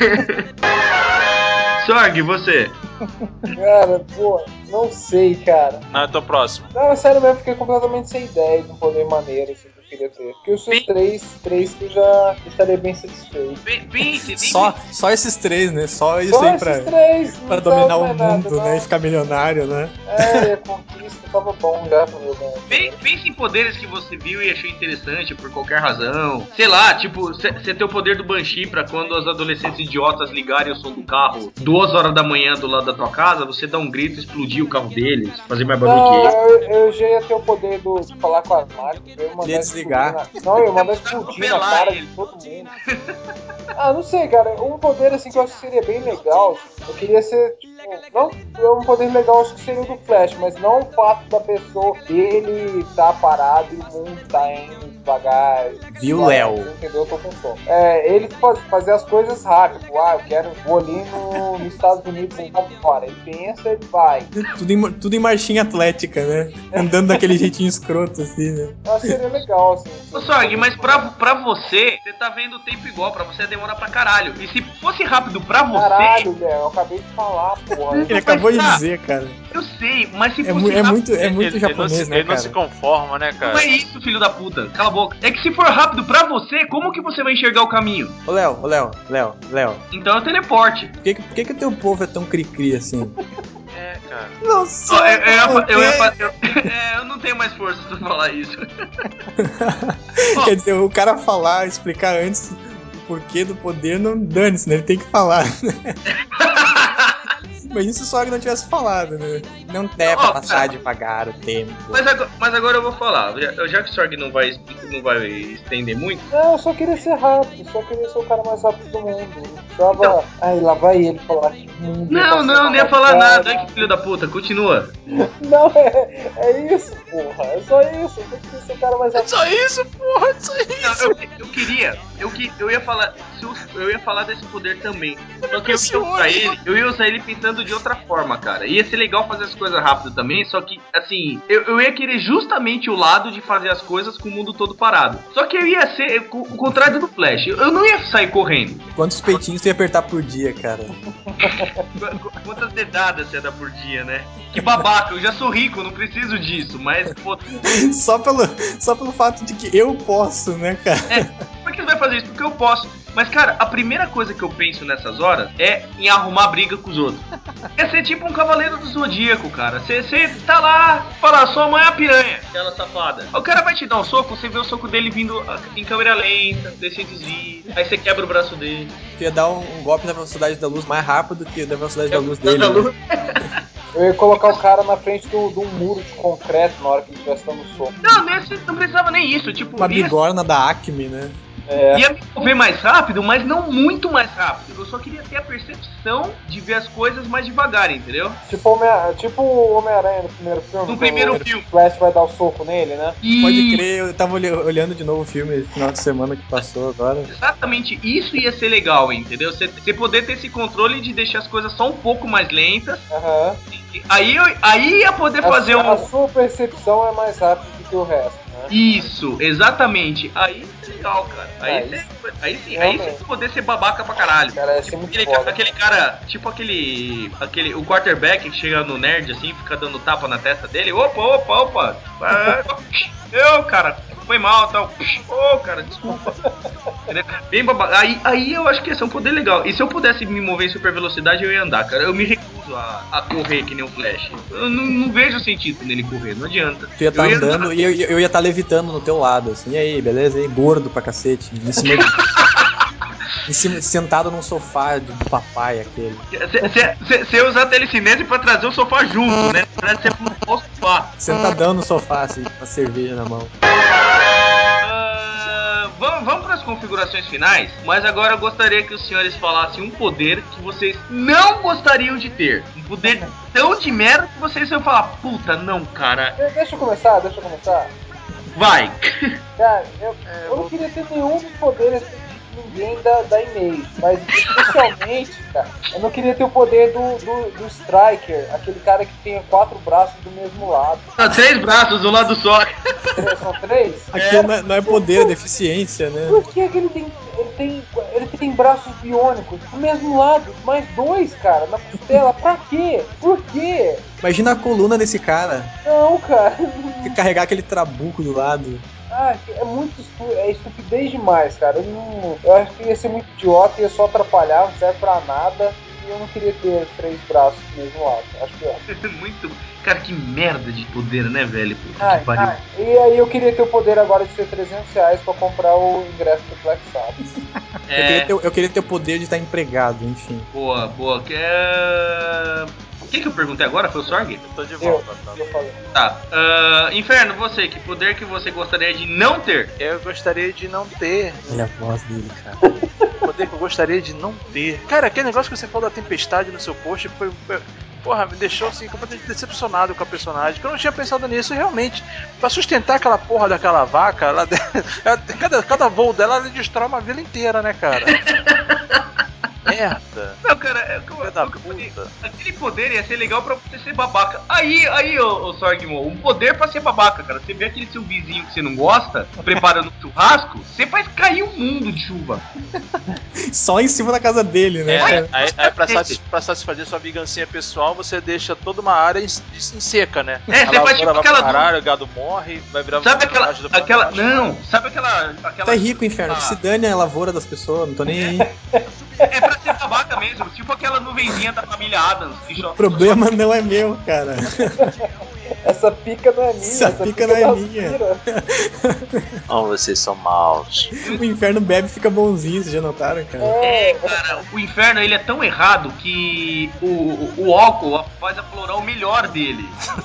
Sorg, você? Cara, pô, não sei, cara. Não, eu tô próximo. Não, sério mesmo, fiquei completamente sem ideia de um poder maneiro assim, que eu queria ter. Porque os seus três que eu já estaria bem satisfeito. Pense, Só esses três, né? Só isso Só aí esses três, pra não dominar precisava o mais nada, mundo, não. né? E ficar milionário, né? E a conquista tava bom já pra meu bem. Pense em poderes que você viu e achou interessante por qualquer razão. Sei lá, tipo, você tem o poder do Banshee pra quando os adolescentes idiotas ligarem o som do carro 2 horas da manhã do lado da tua casa, você dá um grito e explodir o carro deles, fazer mais barulho que Não, eles. eu já ia ter o poder de falar com as máquinas, eu ia mandar Ia desligar. Não, eu ia mandar explodir na cara de todo mundo. Não sei, cara. Um poder assim que eu acho que seria bem legal. Eu queria ser, tipo, não um poder legal, acho que seria o do Flash, mas não o fato da pessoa dele tá parado e o mundo tá indo devagar. Viu, Léo? Entendeu? Eu tô com sono. Ele fazer as coisas rápido. Vou ali nos Estados Unidos agora. Ele pensa, ele vai. Tudo em marchinha atlética, né? Andando daquele jeitinho escroto, assim, né? Eu acho que seria legal, assim. Ô Sorg, mas pra você tá vendo o tempo igual, pra você demora pra caralho. E se fosse rápido pra você. Caralho, Léo, eu acabei de falar, porra. Ele acabou de dizer, cara. Eu sei, mas se É fosse rápido. muito japonês, né, Ele não cara? se conforma, né, cara? Não é isso, filho da puta. Cala a boca. É que se for rápido pra você, como que você vai enxergar o caminho? Ô, Léo. Então é teleporte. Por que o teu povo é tão cri-cri assim? Cara. Nossa, Eu não tenho mais força pra falar isso. Quer dizer, o cara falar, explicar antes o porquê do poder, não dane-se, né? Ele tem que falar, né? Imagina se o Sorg não tivesse falado, né? Não deve passar devagar o tempo. Mas agora eu vou falar. Já que o Sorg não vai estender muito. Não, eu só queria ser rápido, só queria ser o cara mais rápido do mundo. Precisava. Aí lá vai ele falar que o mundo. Não ia falar nada. Ai, que filho da puta, continua. Não, é isso, porra. É só isso. Eu queria ser o cara mais rápido. Só isso, porra, só isso. Não, eu ia falar. Eu ia falar desse poder também. Só que eu ia usar ele pensando de outra forma, cara. Ia ser legal fazer as coisas rápido também, só que, assim, eu ia querer justamente o lado de fazer as coisas com o mundo todo parado. Só que eu ia ser o contrário do Flash. Eu não ia sair correndo. Quantos peitinhos você ia apertar por dia, cara? Quantas dedadas você dá por dia, né? Que babaca, eu já sou rico, não preciso disso, mas, pô. Só pelo fato de que eu posso, né, cara? Por que você vai fazer isso? Porque eu posso. Mas, cara, a primeira coisa que eu penso nessas horas é em arrumar briga com os outros. É ser tipo um cavaleiro do zodíaco, cara. Você tá lá, fala, sua mãe é a piranha, aquela safada. O cara vai te dar um soco, você vê o soco dele vindo em câmera lenta, você desvia, aí você quebra o braço dele. Tu ia dar um golpe na velocidade da luz mais rápido que da velocidade da luz dele. Né? Eu ia colocar o cara na frente de um muro de concreto na hora que ele estivesse dando soco. Não precisava nem isso, tipo. Uma bigorna da Acme, né? Ia me mover mais rápido, mas não muito mais rápido. Eu só queria ter a percepção de ver as coisas mais devagar, entendeu? Tipo o Homem-Aranha no primeiro filme. No primeiro filme. O Flash vai dar o soco nele, né? Pode crer, eu tava olhando de novo o filme no final de semana que passou agora. Exatamente, isso ia ser legal, entendeu? Você poder ter esse controle de deixar as coisas só um pouco mais lentas. Aham. Aí ia poder fazer A sua percepção é mais rápida do que o resto, né? Isso, exatamente. Aí é legal, cara. Aí sim, você poder ser babaca pra caralho. Cara, ia ser tipo, muito foda. aquele cara, tipo aquele. O quarterback que chega no nerd assim, fica dando tapa na testa dele. Opa! Cara, foi mal e tal. Cara, desculpa. Bem babaca. Aí eu acho que esse é um poder legal. E se eu pudesse me mover em super velocidade, eu ia andar, cara. Eu me recuso a correr que nem um Flash. Eu não vejo sentido nele correr, não adianta. Tu ia estar andando e eu ia estar levitando no teu lado, assim. E aí, beleza? E aí, gordo pra cacete. Em cima sentado num sofá do papai, aquele. Você usa a telecinese pra trazer o sofá junto, né? Pra você pular o sofá. Sentadão no sofá, assim, com a cerveja na mão. Vamos para as configurações finais, mas agora eu gostaria que os senhores falassem um poder que vocês não gostariam de ter. Um poder tão de merda que vocês iam falar, puta, não, cara. Deixa eu começar. Vai. Cara, eu não queria ter nenhum dos poderes de ninguém da e-mail, mas especialmente, cara, eu não queria ter o poder do Striker, aquele cara que tem 4 braços do mesmo lado. 3 braços do lado só. São 3? Aquilo não é poder, é deficiência, né? Por que ele tem tem braços biônicos do mesmo lado, mais 2, cara, na costela. Pra quê? Por quê? Imagina a coluna desse cara. Não, cara. Carregar aquele trabuco do lado. Ah, é muito estupidez demais, cara. Eu acho que ia ser muito idiota, ia só atrapalhar, não serve pra nada. E eu não queria ter 3 braços do mesmo lado. Acho que é. Muito. Cara, que merda de poder, né, velho? Puta que pariu. E aí eu queria ter o poder agora de ser R$300 pra comprar o ingresso do Black Sabbath. Eu queria ter o poder de estar empregado, enfim. Boa. O que eu perguntei agora? Foi o Sorg? Eu tô de volta, tá? Eu falei. Tá. Inferno, você, que poder que você gostaria de não ter? Eu gostaria de não ter. Olha a voz dele, cara. O poder que eu gostaria de não ter. Cara, aquele negócio que você falou da tempestade no seu post foi. Porra, me deixou assim completamente decepcionado com a personagem. Porque eu não tinha pensado nisso e realmente, pra sustentar aquela porra daquela vaca, cada voo dela ela destrói uma vila inteira, né, cara? Merda. Não, cara, aquele poder ia ser legal pra você ser babaca. Aí, ô Sorgmo, um poder pra ser babaca, cara. Você vê aquele seu vizinho que você não gosta, preparando um churrasco, você faz cair um mundo de chuva. Só em cima da casa dele, né? Aí pra satisfazer sua vingancinha pessoal, você deixa toda uma área em seca, né? Você faz tipo aquela. Caralho, o gado morre, vai virar. Sabe aquela. Não, sabe aquela. Tá rico, Inferno. Que se dane a lavoura das pessoas, não tô nem aí. É pra ser babaca mesmo, tipo aquela nuvenzinha da família Adams. O problema não é meu, cara. Essa pica não é minha. Essa pica não é minha. Oh, vocês são maus. O Inferno bebe e fica bonzinho, vocês já notaram, cara? Cara, o Inferno ele é tão errado que o álcool faz aflorar o melhor dele.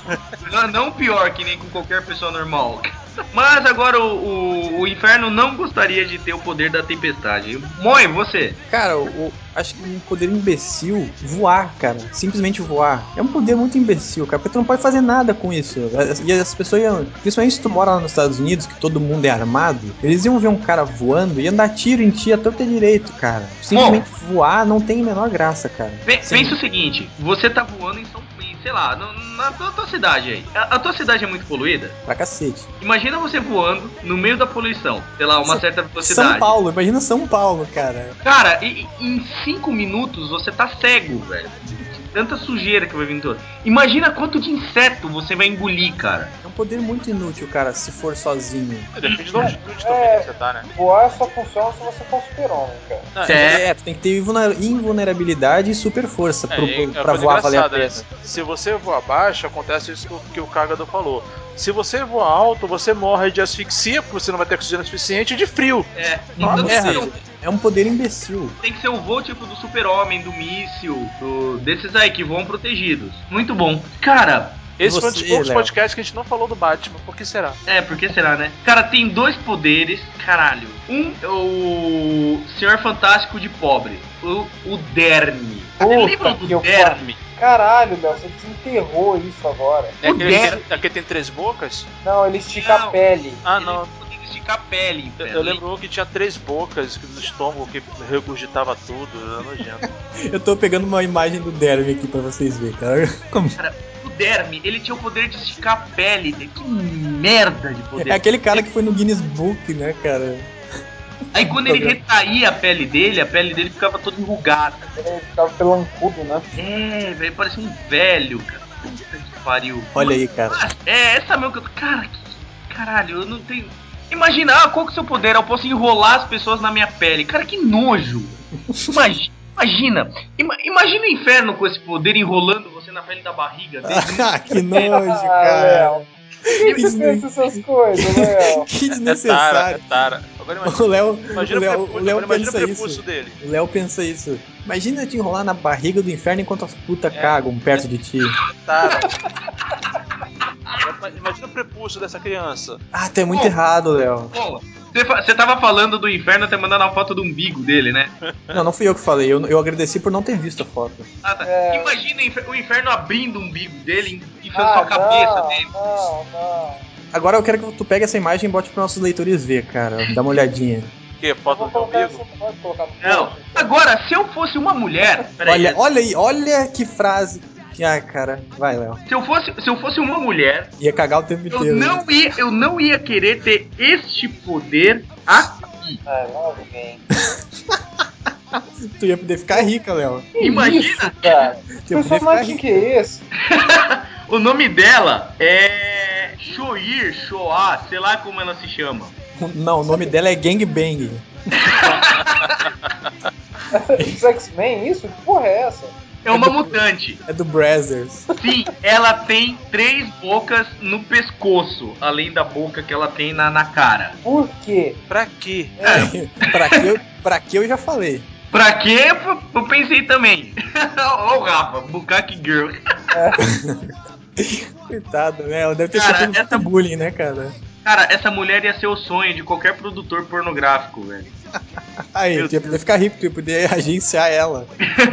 Não pior que nem com qualquer pessoa normal. Mas agora o Inferno não gostaria de ter o poder da tempestade. Moi, você? Cara, acho que um poder imbecil, voar, cara. Simplesmente voar. É um poder muito imbecil, cara, porque tu não pode fazer nada com isso. E as pessoas iam, principalmente se tu mora lá nos Estados Unidos, que todo mundo é armado, eles iam ver um cara voando e iam dar tiro em ti a torta direito, cara. Simplesmente voar não tem a menor graça, cara. Pensa o seguinte, você tá voando em sei lá, na tua cidade aí. A tua cidade é muito poluída? Pra cacete. Imagina você voando no meio da poluição, sei lá, uma certa velocidade. São Paulo, imagina São Paulo, cara. Cara, em 5 minutos você tá cego, velho. Tanta sujeira que vai vir toda. Imagina quanto de inseto você vai engolir, cara. É um poder muito inútil, cara, se for sozinho. Depende de altitude também que você tá, né? Voar só funciona se você for super-homem, cara. Tu tem que ter invulnerabilidade e super força pra voar valer a pena. Se você voar baixo, acontece isso que o Kagado falou. Se você voar alto, você morre de asfixia, porque você não vai ter oxigênio suficiente, e de frio. Então, é um poder imbecil. Tem que ser o voo tipo do super-homem, do míssil, desses aí que voam protegidos. Muito bom. Cara... Esse foi um dos poucos podcasts que a gente não falou do Batman. Por que será? Por que será, né? Cara, tem 2 poderes, caralho. Um é o Senhor Fantástico de pobre. O Derme. Lembra do Derme? Caralho, Léo, você desenterrou isso agora. Aquele que tem 3 bocas? Não, ele estica a pele. Não. Ele estica a pele. Eu lembro um que tinha 3 bocas do estômago que regurgitava tudo. Era nojento. Eu tô pegando uma imagem do Derby aqui pra vocês verem, cara. Cara, o Derme, ele tinha o poder de esticar a pele. Que merda de poder. É aquele cara que foi no Guinness Book, né, cara? Aí quando ele retraía a pele dele ficava todo enrugado. Ele ficava pelancudo, né? Velho, parecia um velho, cara. Puta que pariu. Olha aí, cara. Essa mesmo que eu tô... Cara, caralho, eu não tenho... Imagina, qual que é o seu poder? Eu posso enrolar as pessoas na minha pele. Cara, que nojo. Imagina o Inferno com esse poder enrolando você na pele da barriga dele. Que nojo, cara. Por que você pensa essas coisas, Léo? Que desnecessário. É tara. Agora imagina o Léo pensa o prepúcio isso. Dele. O Léo pensa isso. Imagina te enrolar na barriga do inferno enquanto as putas cagam perto de ti. Tara. Imagina o prepúcio dessa criança. Tá é muito errado, Léo. Você tava falando do Inferno até mandando a foto do umbigo dele, né? Não fui eu que falei. Eu agradeci por não ter visto a foto. Tá. Imagina o Inferno abrindo o umbigo dele e enfiando sua cabeça dele. Não. Agora eu quero que tu pegue essa imagem e bote para nossos leitores ver, cara. Dá uma olhadinha. Que? Foto do umbigo? Não. Agora, se eu fosse uma mulher... Olha aí, olha que frase... cara, vai, Léo. Se eu fosse uma mulher... Ia cagar o tempo inteiro. Eu não ia querer ter este poder aqui. Logo bem. Tu ia poder ficar rica, Léo. Imagina. Isso, cara. Que ia poder ficar personagem rica. que é esse? O nome dela é Shoir, Shoah, sei lá como ela se chama. Não, o nome dela é Gangbang. Dos X-Men, isso? Que porra é essa? É uma mutante. É do Brazzers. Sim, ela tem 3 bocas no pescoço, além da boca que ela tem na cara. Por quê? Pra quê? Pra que eu já falei. Pra quê? Eu pensei também. Ó o Rafa, Bukaki Girl. Coitado, né? Ela deve ter Cara, sofrido essa- muito bullying, né, cara? Cara, essa mulher ia ser o sonho de qualquer produtor pornográfico, velho. Aí, Meu tu ia poder ficar rico, tu ia poder agenciar ela.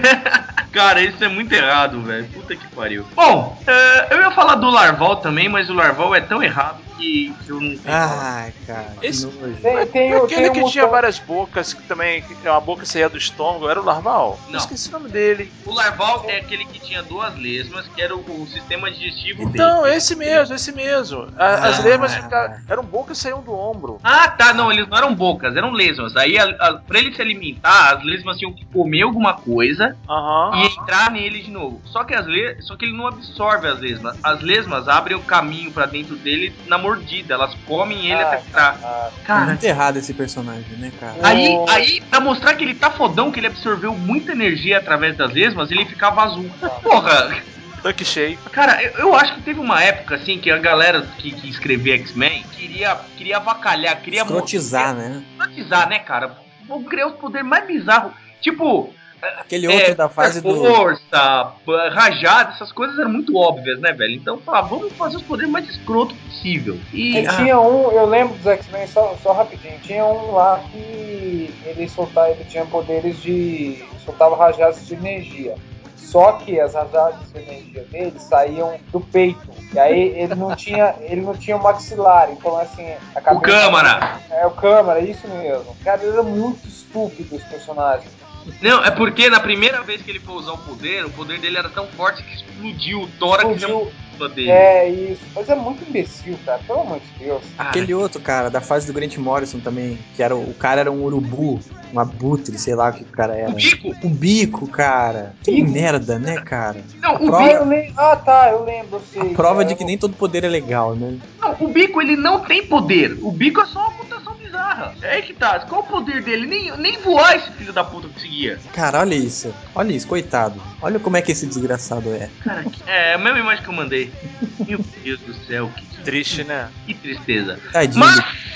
Cara, isso é muito errado, velho. Puta que pariu. Bom, eu ia falar do Larval também, mas o Larval é tão errado que eu não sei falar. Ai, cara, Esse- que nojo. Tem Aquele um que tinha mutante- várias bocas, que também uma boca saía do estômago, era o Larval? Não. Eu esqueci o nome dele. O Larval é aquele que tinha 2 lesmas, que era o sistema digestivo Então, dele. esse mesmo. As Ah. lesmas eram bocas que saíam do ombro. Ah, tá, não, eles não eram bocas, eram lesmas. Aí, pra ele se alimentar, as lesmas tinham que comer alguma coisa Aham. e entrar nele de novo. Só que ele não absorve as lesmas. As lesmas abrem o caminho pra dentro dele na mordida. Elas comem ele até entrar. É Cara, muito errado esse personagem, né, cara? aí, pra mostrar que ele tá fodão, que ele absorveu muita energia através das lesmas, ele ficava azul. Porra! Tanque cheio. Cara, eu acho que teve uma época, assim, que a galera que escrevia X-Men queria avacalhar, queria... Escrotizar, né? Escrotizar, né, cara? Vou criar os poderes mais bizarros. Tipo... Aquele outro da fase do... Força, rajada, essas coisas eram muito óbvias, né, velho? Então, vamos fazer os poderes mais escroto possível. E... Tinha um, eu lembro dos X-Men, só rapidinho, tinha um lá que ele tinha poderes de... soltava rajadas de energia. Só que as rajadas de energia dele saíam do peito. E aí ele não tinha o maxilar. Então, assim, a cabeça... O Câmara! É, o Câmara, isso mesmo. Cara, ele era muito estúpido esse personagem. Não, é porque na primeira vez que ele foi usar o poder dele era tão forte que explodiu o tórax dele. É isso, mas é muito imbecil, cara, pelo amor de Deus. Aquele outro, cara, da fase do Grant Morrison também, que era o cara era um urubu, um abutre, sei lá o que o cara era. O bico? O bico, cara. Que Bico? merda, né, cara? Não, o prova- bico. Eu lembro, eu sei. A prova cara, de que nem todo poder é legal, né? Não, o bico ele não tem poder. O bico é só uma mutação bizarra. É aí que tá. Qual o poder dele? Nem voar esse filho da puta conseguia. Cara, olha isso, coitado. Olha como é que esse desgraçado é. Cara, é a mesma imagem que eu mandei. Meu Deus do céu, que Triste, né? tristeza. Tadinho. Mas,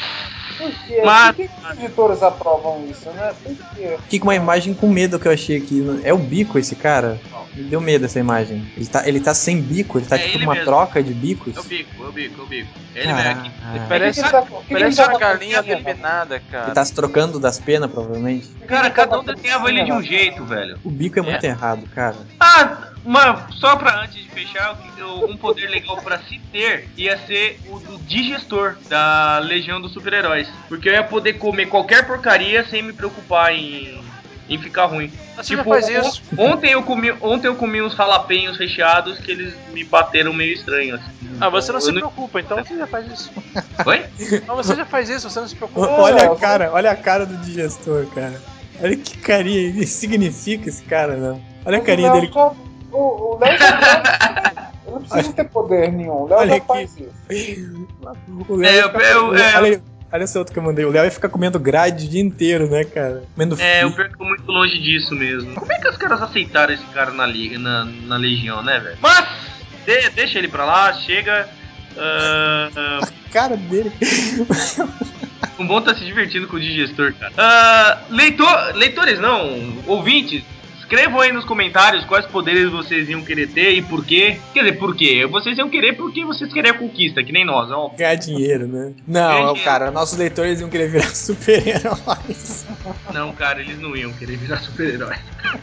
Por quê? Mas- Por que os editores aprovam isso, né? Por quê? Fiquei com uma imagem com medo que eu achei aqui. É o bico esse cara? Me deu medo essa imagem. Ele tá sem bico, ele tá É tipo ele uma mesmo. troca de bicos. é o bico. Ele Caraca. vem aqui. Parece, que ele tá- o que parece ele tá uma galinha fazendo, eliminada, cara. Ele tá se trocando das penas, provavelmente. Cara, cada um desenhava ele de um jeito, velho. O bico é muito errado, cara. Só pra antes de fechar, um poder legal pra se ter ia ser o do digestor da Legião dos Super-Heróis. Porque eu ia poder comer qualquer porcaria sem me preocupar em ficar ruim. Mas você já faz isso. Ontem eu comi uns jalapenhos recheados que eles me bateram meio estranho. Assim. Ah, você não Eu se preocupa, então você já faz isso. Oi? Mas você já faz isso, você não se preocupa. Olha a cara do digestor, cara. Olha que carinha, ele significa esse cara, né? Olha a carinha dele. O Léo já eu não preciso ter poder nenhum. O Léo Olha já aqui. faz isso. O Léo ia ficar- olha esse outro que eu mandei. O Léo ia ficar comendo grade o dia inteiro, né, cara? Comendo Eu perco muito longe disso mesmo. Como é que os caras aceitaram esse cara na Legião, né, velho? Mas, deixa ele pra lá, chega. a cara dele. O bom tá se divertindo com o digestor, cara. Leitores não, ouvintes. Escrevam aí nos comentários quais poderes vocês iam querer ter e por quê. Quer dizer, por quê? Vocês iam querer porque vocês querem a conquista, que nem nós, ó. Ganhar dinheiro, né? Não, dinheiro. cara, nossos leitores iam querer virar super-heróis. Não, cara, eles não iam querer virar super-herói.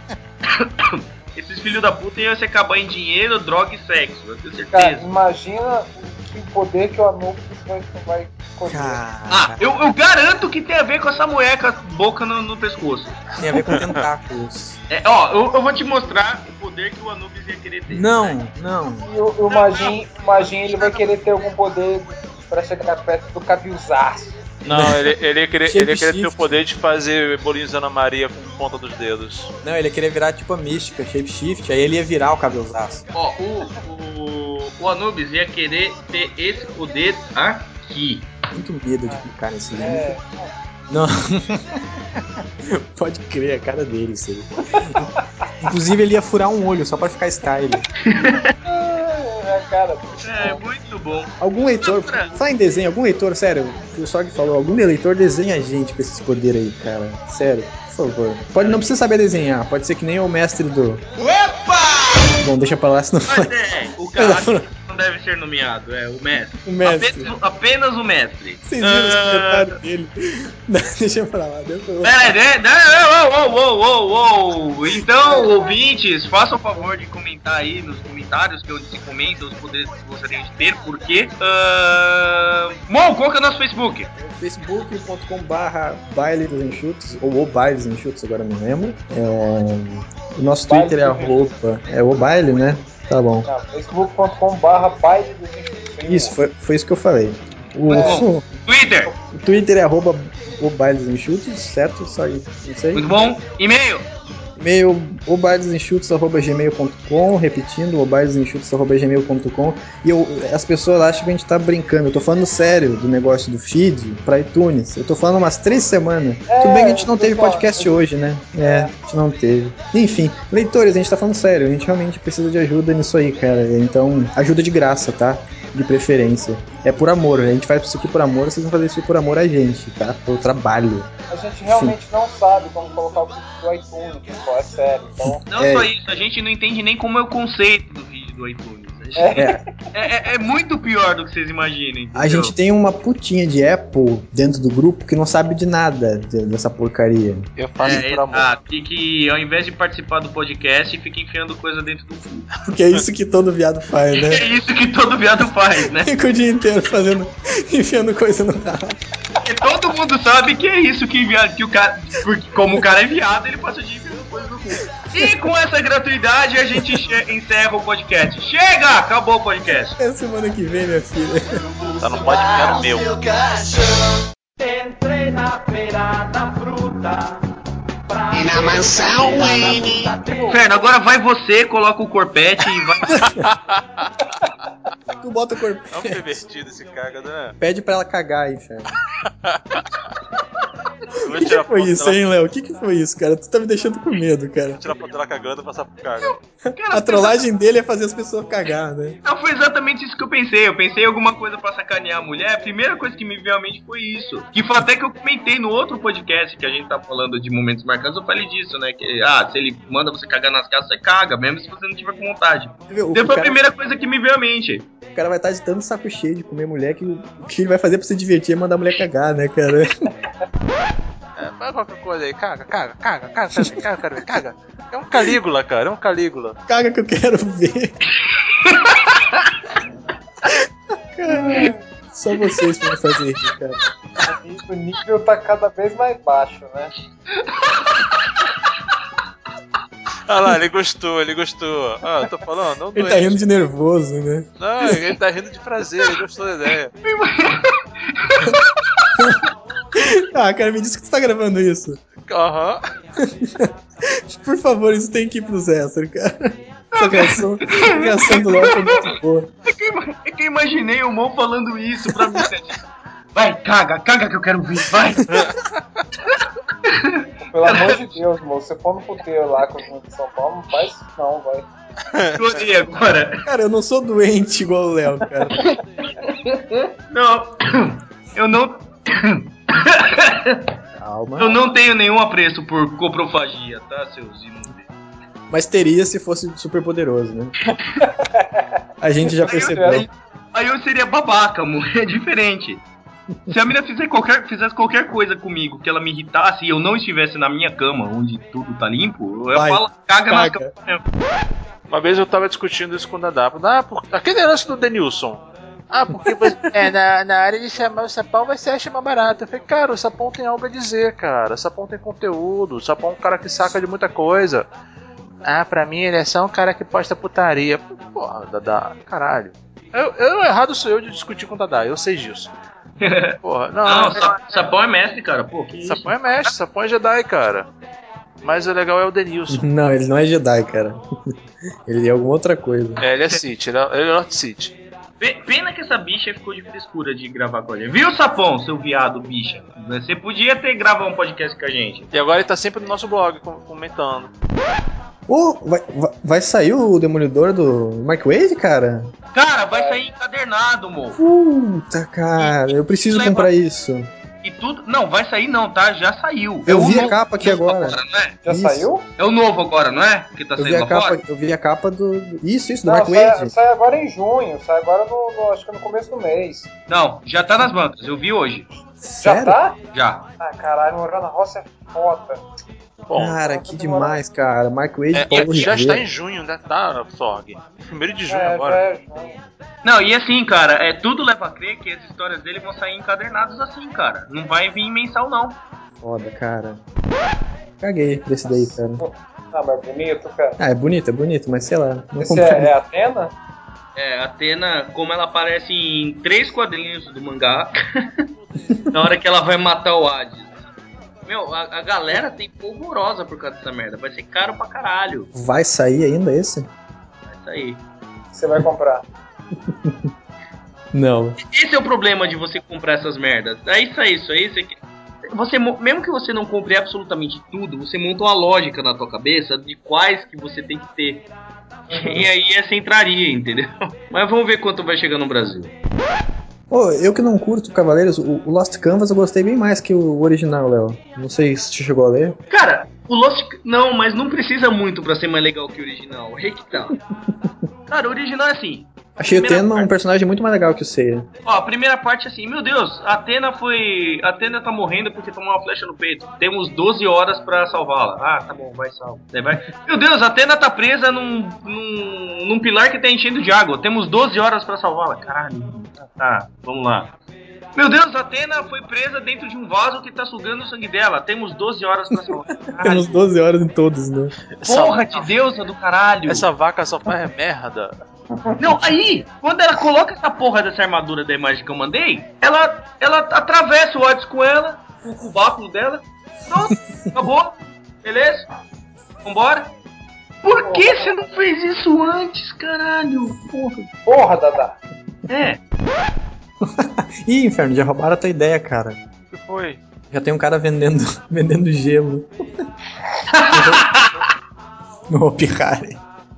Esses filhos da puta iam se acabar em dinheiro, droga e sexo, eu tenho certeza. Cara, imagina o poder que o Anubis vai escolher. Cara, Eu garanto que tem a ver com essa mulher com a boca no pescoço. tem a ver com tentáculos. Eu vou te mostrar o poder que o Anubis ia querer ter. Não. E o Magin ele vai querer ter algum poder pra chegar perto do Cavilzaço. Não, ele ia querer ter o Shape-shift. poder de fazer bolinhos de Ana Maria com ponta dos dedos. Não, ele ia querer virar tipo a mística, shapeshift, aí ele ia virar o cabelzaço. Ó, o Anubis ia querer ter esse poder aqui. Muito medo de clicar nesse link. Não. Pode crer, a cara dele isso aí. Inclusive ele ia furar um olho só pra ficar style. Cara, É, muito bom. Algum leitor, fala em desenho, algum leitor, sério, o pessoal que falou, algum leitor desenha a gente com esses poderes aí, cara. Sério, por favor. Não precisa saber desenhar, pode ser que nem o mestre do... Opa! Bom, deixa pra lá, senão... Mas o cara não deve ser nomeado, é o mestre. O mestre. Apenas o mestre. Vocês viram os comentários dele? Não, deixa pra lá, Então, ouvintes, façam o favor de comentar aí nos comentários que onde se comenta os poderes que gostariam de ter, porque... Bom, qual que é o nosso Facebook? facebook.com/baile dos enxutos, ou o baile dos enxutos, agora não lembro. O nosso Twitter é o baile, né? Tá bom. facebook.com/baile dos enxutos. Isso, foi isso que eu falei. Twitter. O Twitter é o baile dos enxutos, certo? Só isso aí. Muito bom. E-mail obailesdenchutes@gmail.com, repetindo, obailesdenchutes@gmail.com. E as pessoas acham que a gente tá brincando. Eu tô falando sério do negócio do feed pra iTunes. Eu tô falando umas 3 semanas. Tudo bem que a gente não teve podcast hoje, né? A gente não teve. Enfim, leitores, a gente tá falando sério. A gente realmente precisa de ajuda nisso aí, cara. Então, ajuda de graça, tá? De preferência. É por amor, a gente faz isso aqui por amor, vocês vão fazer isso por amor a gente, tá? Pelo trabalho. A gente realmente não sabe como colocar o vídeo do iTunes, pessoal, é sério. Então... Não só isso, a gente não entende nem como é o conceito do vídeo do iTunes. É muito pior do que vocês imaginem. Entendeu? A gente tem uma putinha de Apple dentro do grupo que não sabe de nada dessa porcaria. Eu faço por amor. Que ao invés de participar do podcast, fica enfiando coisa dentro do cu. Porque é isso que todo viado faz, né? É isso que todo viado faz, né? Fica o dia inteiro enfiando coisa no rabo. Porque todo mundo sabe que é isso que o cara. Porque como o cara é viado, ele passa o dia enfiando coisa no cu. E com essa gratuidade a gente encerra o podcast. Chega! Acabou o podcast. É semana que vem, minha filha. Só não pode ficar no meu. Entrei na feira da fruta. E na mansão, Wayne. Inferno, agora vai você, coloca o corpete e vai. Tu bota o corpo. É um pervertido esse caga, né? Pede pra ela cagar aí, Inferno. Eu O que foi isso, hein, Léo? O que foi isso, cara? Tu tá me deixando com medo, cara. Vou tirar a foto dela cagando e passar pro caga. A trollagem dele é fazer as pessoas cagar, né? Não, foi exatamente isso que eu pensei. Eu pensei em alguma coisa pra sacanear a mulher. A primeira coisa que me veio à mente foi isso. Que foi até que eu comentei no outro podcast que a gente tá falando de momentos marcantes. Eu falei disso, né? Que, se ele manda você cagar nas casas, você caga, mesmo se você não tiver com vontade. Então foi a primeira coisa que me veio à mente. O cara vai estar de tanto saco cheio de comer mulher que o que ele vai fazer pra se divertir é mandar a mulher cagar, né, cara? Faz qualquer coisa aí, caga. É um Calígula, cara, é um Calígula. Caga que eu quero ver. Cara, só vocês podem fazer isso, cara. O nível tá cada vez mais baixo, né? Ah lá, ele gostou. Ah, eu tô falando, não ele tá rindo de nervoso, né? Não, ele tá rindo de prazer, ele gostou da ideia. Ah, cara, me diz que tu tá gravando isso. Aham. Por favor, isso tem que ir pros extras, cara. Essa reação do Léo foi muito boa. É que eu imaginei o Mo falando isso pra mim. Vai, caga que eu quero ver, vai. Pelo amor de Deus, moço, você for no puteiro lá com o de São Paulo, não faz isso não, vai. Chorei agora. Cara, eu não sou doente igual o Léo, cara. Não, eu não... Calma. Eu não tenho nenhum apreço por coprofagia, tá, seus inúteis? Mas teria se fosse super poderoso, né? A gente já percebeu. Aí eu seria babaca, amor, é diferente. Se a mina fizesse qualquer coisa comigo que ela me irritasse e eu não estivesse na minha cama, onde tudo tá limpo, eu falo, caga na cama. Uma vez eu tava discutindo isso com o Dadá. Aquele lance do Denilson. Porque na área de chamar o sapão vai ser a chama barata. Eu falei, cara, o sapão tem algo a dizer, cara. O sapão tem conteúdo. O sapão é um cara que saca de muita coisa. Pra mim ele é só um cara que posta putaria. Porra, Dadá, caralho. Errado sou eu de discutir com o Dadá, eu sei disso. Porra, Não, Sapão é mestre, cara. Pô, que isso? Sapão é mestre, Sapão é Jedi, cara. Mas o legal é o Denilson. Não, ele não é Jedi, cara. Ele é alguma outra coisa. Ele é Sith, ele é North Sith. Pena que essa bicha ficou de frescura de gravar com a gente. Viu, Sapão, seu viado bicha? Você podia ter gravado um podcast com a gente. E agora ele tá sempre no nosso blog comentando. Vai sair o Demolidor do Mark Waid, cara? Cara, vai sair encadernado, mo. Puta, cara, eu preciso comprar isso. E tudo. Não, vai sair não, tá? Já saiu. Eu vi a capa aqui agora. Não é? Já saiu? É o novo agora, não é? Que tá saindo lá fora? Eu vi a capa do. Isso, do Não, Mark Waid. sai agora em junho, sai agora acho que no começo do mês. Não, já tá nas bancas, eu vi hoje. Sério? Já tá? Já. Ah, caralho, morar na roça é foda. Bom, Cara, que demais, cara. Mark Waid e Paulo já Rivera. está em junho, né? Tá, Sorg? 1º de junho Já agora. é junho. Não, e assim, cara, tudo leva a crer que as histórias dele vão sair encadernadas assim, cara. Não vai vir mensal, não. Foda, cara. Caguei pra esse daí, cara. Ah, mas bonito, cara. Ah, é bonito, mas sei lá. Não Esse comprei. é Atena? É, a Atena, como ela aparece em 3 quadrinhos do mangá, na hora que ela vai matar o Hades. Meu, a galera tem polvorosa por causa dessa merda. Vai ser caro pra caralho. Vai sair ainda esse? Vai sair. Você vai comprar. Não. Esse é o problema de você comprar essas merdas. Isso aí, você, mesmo que você não compre absolutamente tudo, você monta uma lógica na tua cabeça de quais que você tem que ter. E aí essa entraria, entendeu? Mas vamos ver quanto vai chegar no Brasil. Pô, eu que não curto Cavaleiros, o Lost Canvas eu gostei bem mais que o original, Léo. Não sei se você chegou a ler. Cara, o Lost... Não, mas não precisa muito pra ser mais legal que o original. Aí que tá. Cara, o original é assim... Achei o Tenma um personagem muito mais legal que o Seiya. Ó, a primeira parte é assim, meu Deus, a Atena tá morrendo porque tomou uma flecha no peito. Temos 12 horas pra salvá-la. Ah, tá bom, vai salva. Meu Deus, a Atena tá presa num pilar que tá enchendo de água. Temos 12 horas pra salvá-la. Caralho, tá, vamos lá. Meu Deus, a Atena foi presa dentro de um vaso que tá sugando o sangue dela. Temos 12 horas pra salvar. Temos 12 horas em todos, né? Porra de deusa do caralho. Essa vaca só faz merda. Não, aí, quando ela coloca essa porra dessa armadura da imagem que eu mandei, ela atravessa o Hades com ela, com o báculo dela. Pronto, acabou. Beleza? Vambora. Por que você não fez isso antes, caralho? Porra, Dada. É. Ih, Inferno, já roubaram a tua ideia, cara. O que foi? Já tem um cara vendendo gelo. No Opihari.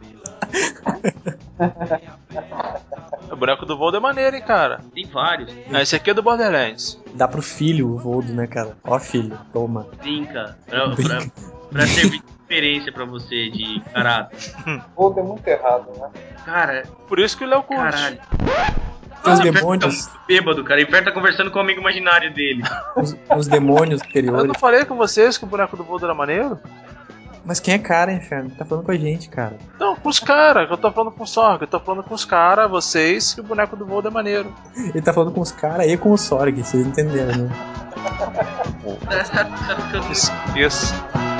O boneco do Voldo é maneiro, hein, cara. Tem vários. Ah, esse aqui é do Borderlands. Dá pro filho o Voldo, né, cara? Ó, filho, toma. Brinca. Pra servir de referência pra você de caráter. Tudo é muito errado, né? Cara, Por isso que o Léo curte. caralho. Tem os Nossa, o Inferno demônios. tá muito bêbado, cara. O Inferno tá conversando com o amigo imaginário dele. Os demônios Eu superiores. não falei com vocês que o boneco do Voldo era maneiro? Mas quem é cara, Inferno? Tá falando com a gente, cara. Não, com os caras, eu tô falando com o Sorg, eu tô falando com os caras, vocês, que o boneco do Voldo é maneiro. Ele tá falando com os caras e com o Sorg, vocês entenderam, né? Tá ficando muito Isso.